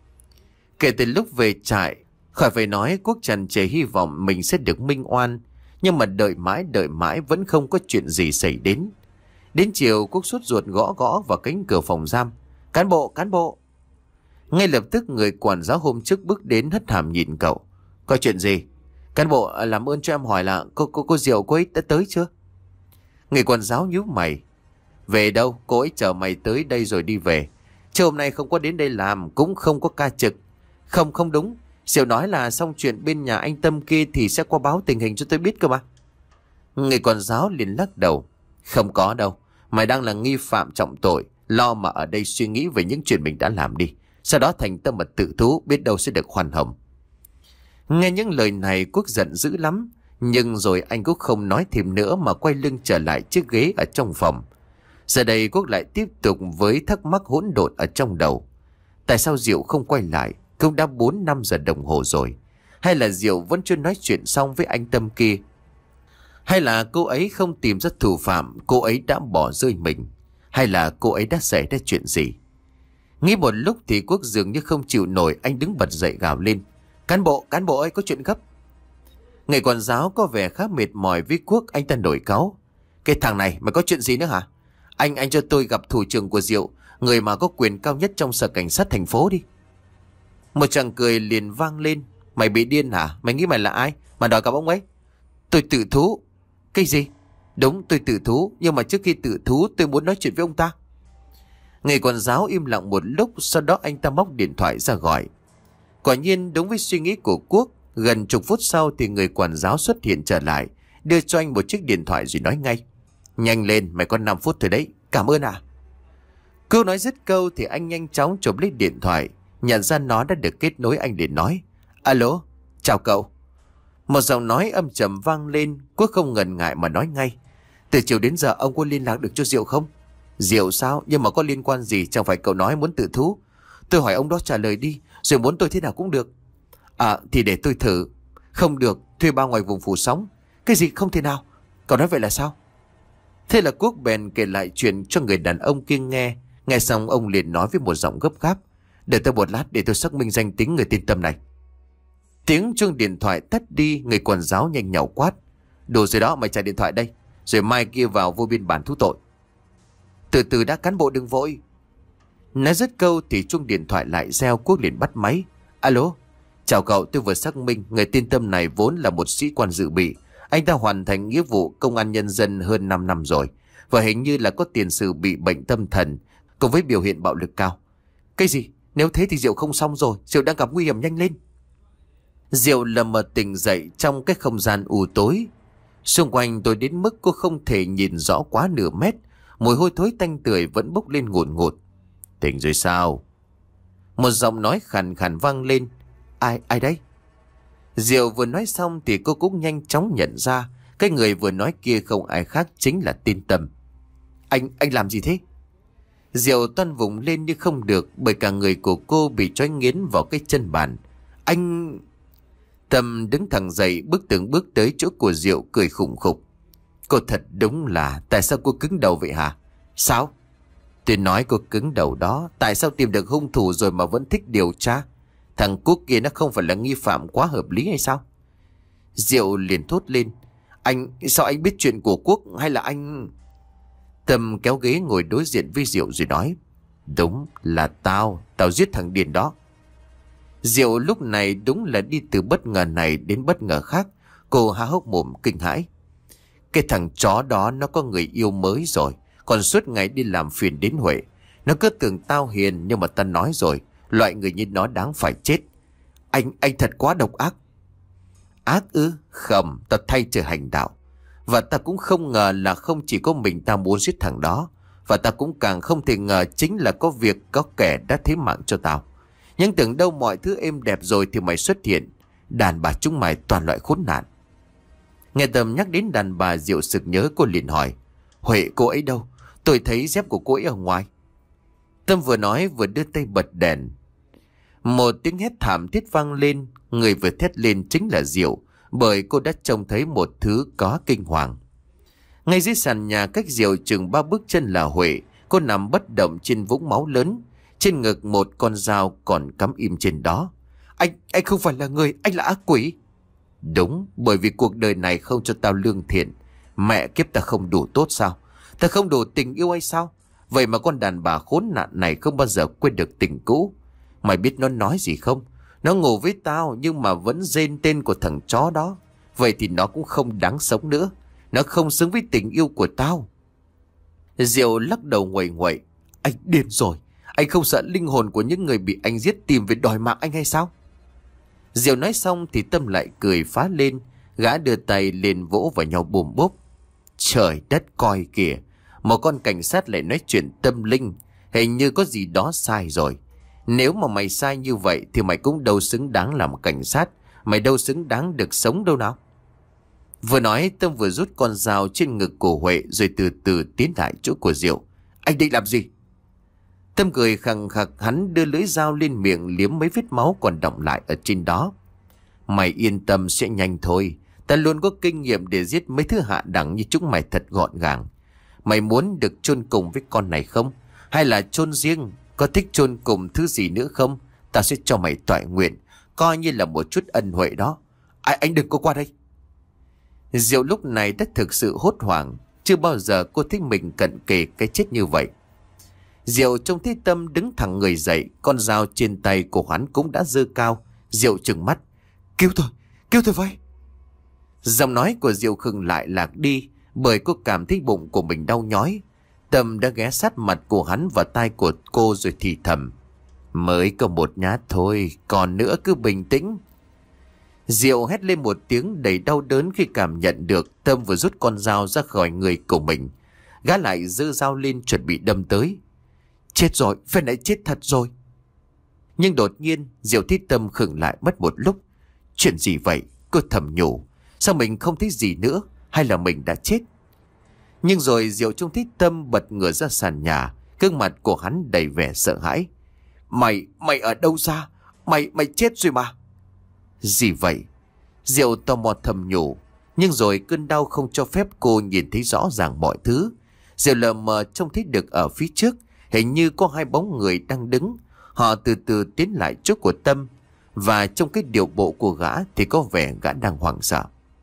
Kể từ lúc về trại, khỏi phải nói Quốc tràn trề hy vọng mình sẽ được minh oan. Nhưng mà đợi mãi đợi mãi vẫn không có chuyện gì xảy đến. Đến chiều Quốc sốt ruột gõ gõ vào cánh cửa phòng giam. Cán bộ, cán bộ. Ngay lập tức người quản giáo hôm trước bước đến hất hàm nhìn cậu. Có chuyện gì? Cán bộ làm ơn cho em hỏi là cô cô cô Diệu cô ấy đã tới chưa? Người quản giáo nhíu mày. Về đâu? Cô ấy chờ mày tới đây rồi đi về. Chứ hôm nay không có đến đây làm, cũng không có ca trực. Không không đúng. Diệu nói là xong chuyện bên nhà anh Tâm kia thì sẽ qua báo tình hình cho tôi biết cơ mà. Người quản giáo liền lắc đầu. Không có đâu. Mày đang là nghi phạm trọng tội. Lo mà ở đây suy nghĩ về những chuyện mình đã làm đi. Sau đó thành tâm mà tự thú, biết đâu sẽ được khoan hồng. Nghe những lời này Quốc giận dữ lắm. Nhưng rồi anh cũng không nói thêm nữa mà quay lưng trở lại chiếc ghế ở trong phòng. Giờ đây Quốc lại tiếp tục với thắc mắc hỗn độn ở trong đầu. Tại sao Diệu không quay lại? Cũng đã bốn năm giờ đồng hồ rồi. Hay là Diệu vẫn chưa nói chuyện xong với anh Tâm kia? Hay là cô ấy không tìm ra thủ phạm, cô ấy đã bỏ rơi mình? Hay là cô ấy đã xảy ra chuyện gì? Nghĩ một lúc thì Quốc dường như không chịu nổi. Anh đứng bật dậy gào lên. Cán bộ, cán bộ ơi, có chuyện gấp. Người quản giáo có vẻ khá mệt mỏi với Quốc. Anh ta nổi cáu. Cái thằng này mày có chuyện gì nữa hả? Anh anh cho tôi gặp thủ trưởng của Diệu, người mà có quyền cao nhất trong sở cảnh sát thành phố đi. Một chàng cười liền vang lên. Mày bị điên hả? Mày nghĩ mày là ai mà đòi gặp ông ấy? Tôi tự thú. Cái gì? Đúng, tôi tự thú. Nhưng mà trước khi tự thú tôi muốn nói chuyện với ông ta. Người quản giáo im lặng một lúc. Sau đó anh ta móc điện thoại ra gọi. Quả nhiên đúng với suy nghĩ của Quốc. Gần chục phút sau thì người quản giáo xuất hiện trở lại, đưa cho anh một chiếc điện thoại rồi nói ngay. Nhanh lên, mày có năm phút thôi đấy. Cảm ơn à. Cô nói dứt câu thì anh nhanh chóng chụp lấy điện thoại. Nhận ra nó đã được kết nối, anh liền nói. Alo, chào cậu. Một giọng nói âm trầm vang lên. Quốc không ngần ngại mà nói ngay. Từ chiều đến giờ ông có liên lạc được cho Diệu không? Diệu sao? Nhưng mà có liên quan gì? Chẳng phải cậu nói muốn tự thú? Tôi hỏi ông đó trả lời đi. Rồi muốn tôi thế nào cũng được. À thì để tôi thử. Không được, thuê bao ngoài vùng phủ sóng. Cái gì không thể nào? Cậu nói vậy là sao? Thế là Quốc bèn kể lại chuyện cho người đàn ông kia nghe. Nghe xong ông liền nói với một giọng gấp gáp. Để tôi một lát để tôi xác minh danh tính người tên Tâm này. Tiếng chuông điện thoại tắt đi. Người quản giáo nhanh nhảu quát. Đồ rồi đó, mày trả điện thoại đây. Rồi mai kia vào vô biên bản thú tội. Từ từ đã, cán bộ đừng vội. Nói dứt câu thì chuông điện thoại lại reo. Quốc liền bắt máy. Alo, chào cậu, tôi vừa xác minh người tên Tâm này vốn là một sĩ quan dự bị. Anh ta hoàn thành nghĩa vụ công an nhân dân hơn năm năm rồi. Và hình như là có tiền sử bị bệnh tâm thần, cùng với biểu hiện bạo lực cao. Cái gì? Nếu thế thì Diệu không xong rồi. Diệu đang gặp nguy hiểm, nhanh lên. Diệu lờ mờ tỉnh dậy trong cái không gian u tối. Xung quanh tôi đến mức cô không thể nhìn rõ quá nửa mét. Mùi hôi thối tanh tưởi vẫn bốc lên ngùn ngụt. Tỉnh rồi sao? Một giọng nói khàn khàn vang lên. Ai, ai đấy? Diệu vừa nói xong thì cô cũng nhanh chóng nhận ra cái người vừa nói kia không ai khác chính là tên Tâm. Anh, anh làm gì thế? Diệu toan vùng lên nhưng không được bởi cả người của cô bị trói nghiến vào cái chân bàn. Anh... Tâm đứng thẳng dậy bước từng bước tới chỗ của Diệu cười khủng khục. Cô thật đúng là tại sao cô cứng đầu vậy hả? Sao? Tôi nói cô cứng đầu đó. Tại sao tìm được hung thủ rồi mà vẫn thích điều tra? Thằng Quốc kia nó không phải là nghi phạm quá hợp lý hay sao? Diệu liền thốt lên. Anh, sao anh biết chuyện của Quốc hay là anh... Tâm kéo ghế ngồi đối diện với Diệu rồi nói. Đúng là tao, tao giết thằng Điền đó. Diệu lúc này đúng là đi từ bất ngờ này đến bất ngờ khác. Cô há hốc mồm kinh hãi. Cái thằng chó đó nó có người yêu mới rồi, còn suốt ngày đi làm phiền đến Huệ. Nó cứ tưởng tao hiền, nhưng mà ta nói rồi, loại người như nó đáng phải chết. Anh, anh thật quá độc ác. Ác ư? Không, ta thay trời hành đạo. Và ta cũng không ngờ là không chỉ có mình ta muốn giết thằng đó. Và ta cũng càng không thể ngờ chính là có việc có kẻ đã thế mạng cho tao. Nhưng tưởng đâu mọi thứ êm đẹp rồi thì mày xuất hiện. Đàn bà chúng mày toàn loại khốn nạn. Nghe Tâm nhắc đến đàn bà, Diệu sực nhớ, cô liền hỏi. Huệ cô ấy đâu? Tôi thấy dép của cô ấy ở ngoài. Tâm vừa nói vừa đưa tay bật đèn. Một tiếng hét thảm thiết vang lên. Người vừa thét lên chính là Diệu, bởi cô đã trông thấy một thứ có kinh hoàng. Ngay dưới sàn nhà cách Diệu chừng ba bước chân là Huệ. Cô nằm bất động trên vũng máu lớn. Trên ngực một con dao còn cắm im trên đó. Anh, anh không phải là người, anh là ác quỷ. Đúng, bởi vì cuộc đời này không cho tao lương thiện. Mẹ kiếp, ta không đủ tốt sao? Ta không đủ tình yêu hay sao? Vậy mà con đàn bà khốn nạn này không bao giờ quên được tình cũ. Mày biết nó nói gì không? Nó ngủ với tao nhưng mà vẫn rên tên của thằng chó đó. Vậy thì nó cũng không đáng sống nữa. Nó không xứng với tình yêu của tao. Diệu lắc đầu nguậy nguậy. Anh điên rồi. Anh không sợ linh hồn của những người bị anh giết tìm về đòi mạng anh hay sao? Diệu nói xong thì Tâm lại cười phá lên. Gã đưa tay lên vỗ vào nhau bùm bốp. Trời đất coi kìa. Một con cảnh sát lại nói chuyện tâm linh. Hình như có gì đó sai rồi. Nếu mà mày sai như vậy thì mày cũng đâu xứng đáng làm cảnh sát. Mày đâu xứng đáng được sống đâu nào. Vừa nói Tâm vừa rút con dao trên ngực của Huệ, rồi từ từ tiến lại chỗ của Diệu. Anh định làm gì? Tâm cười khằng khặc, hắn đưa lưỡi dao lên miệng liếm mấy vết máu còn đọng lại ở trên đó. Mày yên tâm, sẽ nhanh thôi. Ta luôn có kinh nghiệm để giết mấy thứ hạ đẳng như chúng mày thật gọn gàng. Mày muốn được chôn cùng với con này không? Hay là chôn riêng? Có thích chôn cùng thứ gì nữa không? Ta sẽ cho mày toại nguyện, coi như là một chút ân huệ đó. À, anh đừng có qua đây. Diệu lúc này đã thực sự hốt hoảng. Chưa bao giờ cô thấy mình cận kề cái chết như vậy. Diệu trông thấy Tâm đứng thẳng người dậy. Con dao trên tay của hắn cũng đã giơ cao. Diệu trừng mắt. Cứu tôi, cứu tôi với. Giọng nói của Diệu khựng lại lạc đi, bởi cô cảm thấy bụng của mình đau nhói. Tâm đã ghé sát mặt của hắn vào tai của cô rồi thì thầm. Mới có một nhát thôi, còn nữa cứ bình tĩnh. Diệu hét lên một tiếng đầy đau đớn khi cảm nhận được Tâm vừa rút con dao ra khỏi người của mình. Gã lại giơ dao lên chuẩn bị đâm tới. Chết rồi, phen này chết thật rồi. Nhưng đột nhiên Diệu thấy Tâm khựng lại mất một lúc. Chuyện gì vậy? Cô thầm nhủ. Sao mình không thấy gì nữa? Hay là mình đã chết? Nhưng rồi Diệu trông thấy Tâm bật ngửa ra sàn nhà. Gương mặt của hắn đầy vẻ sợ hãi. Mày, mày ở đâu ra? Mày, mày chết rồi mà. Gì vậy? Diệu tò mò thầm nhủ. Nhưng rồi cơn đau không cho phép cô nhìn thấy rõ ràng mọi thứ. Diệu lờ mờ trông thấy được ở phía trước, hình như có hai bóng người đang đứng. Họ từ từ tiến lại trước của Tâm. Và trong cái điệu bộ của gã thì có vẻ gã đang hoảng sợ.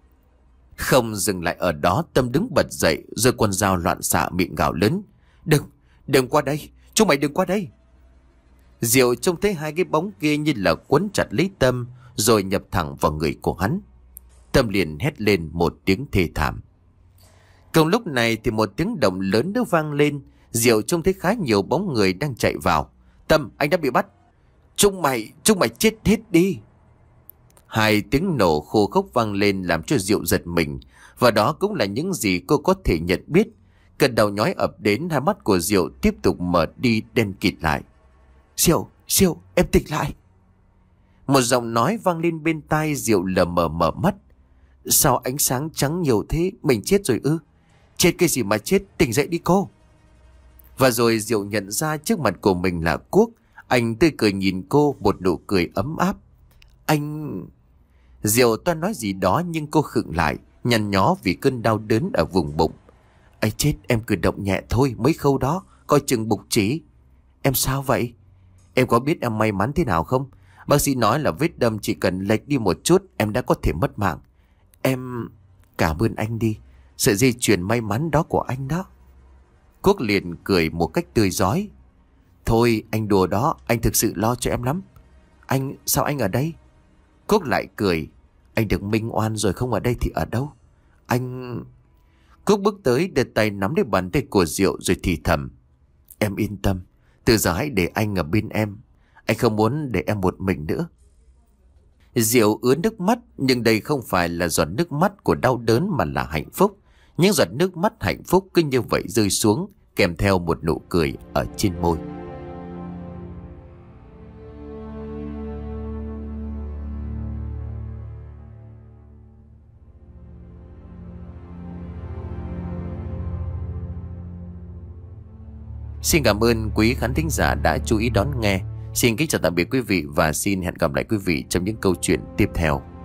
Không dừng lại ở đó, Tâm đứng bật dậy, rồi con dao loạn xạ miệng gào lớn. Đừng, đừng qua đây, chúng mày đừng qua đây. Diệu trông thấy hai cái bóng kia như là quấn chặt lấy Tâm, rồi nhập thẳng vào người của hắn. Tâm liền hét lên một tiếng thê thảm. Cùng lúc này thì một tiếng động lớn đã vang lên. Diệu trông thấy khá nhiều bóng người đang chạy vào. Tâm, anh đã bị bắt. Chúng mày, chúng mày chết hết đi. Hai tiếng nổ khô khốc vang lên làm cho Diệu giật mình. Và đó cũng là những gì cô có thể nhận biết. Cơn đau nhói ập đến, hai mắt của Diệu tiếp tục mở đi đen kịt lại. Diệu, Diệu, em tỉnh lại. Một giọng nói vang lên bên tai. Diệu lờ mờ mở mắt. Sao ánh sáng trắng nhiều thế? Mình chết rồi ư? Chết cái gì mà chết? Tỉnh dậy đi cô. Và rồi Diệu nhận ra trước mặt của mình là Quốc. Anh tươi cười nhìn cô, một nụ cười ấm áp. Anh... Diệu toan nói gì đó nhưng cô khựng lại, nhăn nhó vì cơn đau đớn ở vùng bụng. Ấy chết, em cử động nhẹ thôi, mấy khâu đó, coi chừng bục chỉ. Em sao vậy? Em có biết em may mắn thế nào không? Bác sĩ nói là vết đâm chỉ cần lệch đi một chút em đã có thể mất mạng. Em cảm ơn anh đi. Sợi dây chuyền may mắn đó của anh đó. Quốc liền cười một cách tươi rói. Thôi anh đùa đó, anh thực sự lo cho em lắm. Anh, sao anh ở đây? Quốc lại cười. Anh được minh oan rồi, không ở đây thì ở đâu? Anh... Quốc bước tới đưa tay nắm lấy bàn tay của Diệu rồi thì thầm. Em yên tâm, từ giờ hãy để anh ở bên em. Anh không muốn để em một mình nữa. Diệu ứa nước mắt, nhưng đây không phải là giọt nước mắt của đau đớn mà là hạnh phúc. Những giọt nước mắt hạnh phúc cứ như vậy rơi xuống, kèm theo một nụ cười ở trên môi. Xin cảm ơn quý khán thính giả đã chú ý đón nghe. Xin kính chào tạm biệt quý vị và xin hẹn gặp lại quý vị trong những câu chuyện tiếp theo.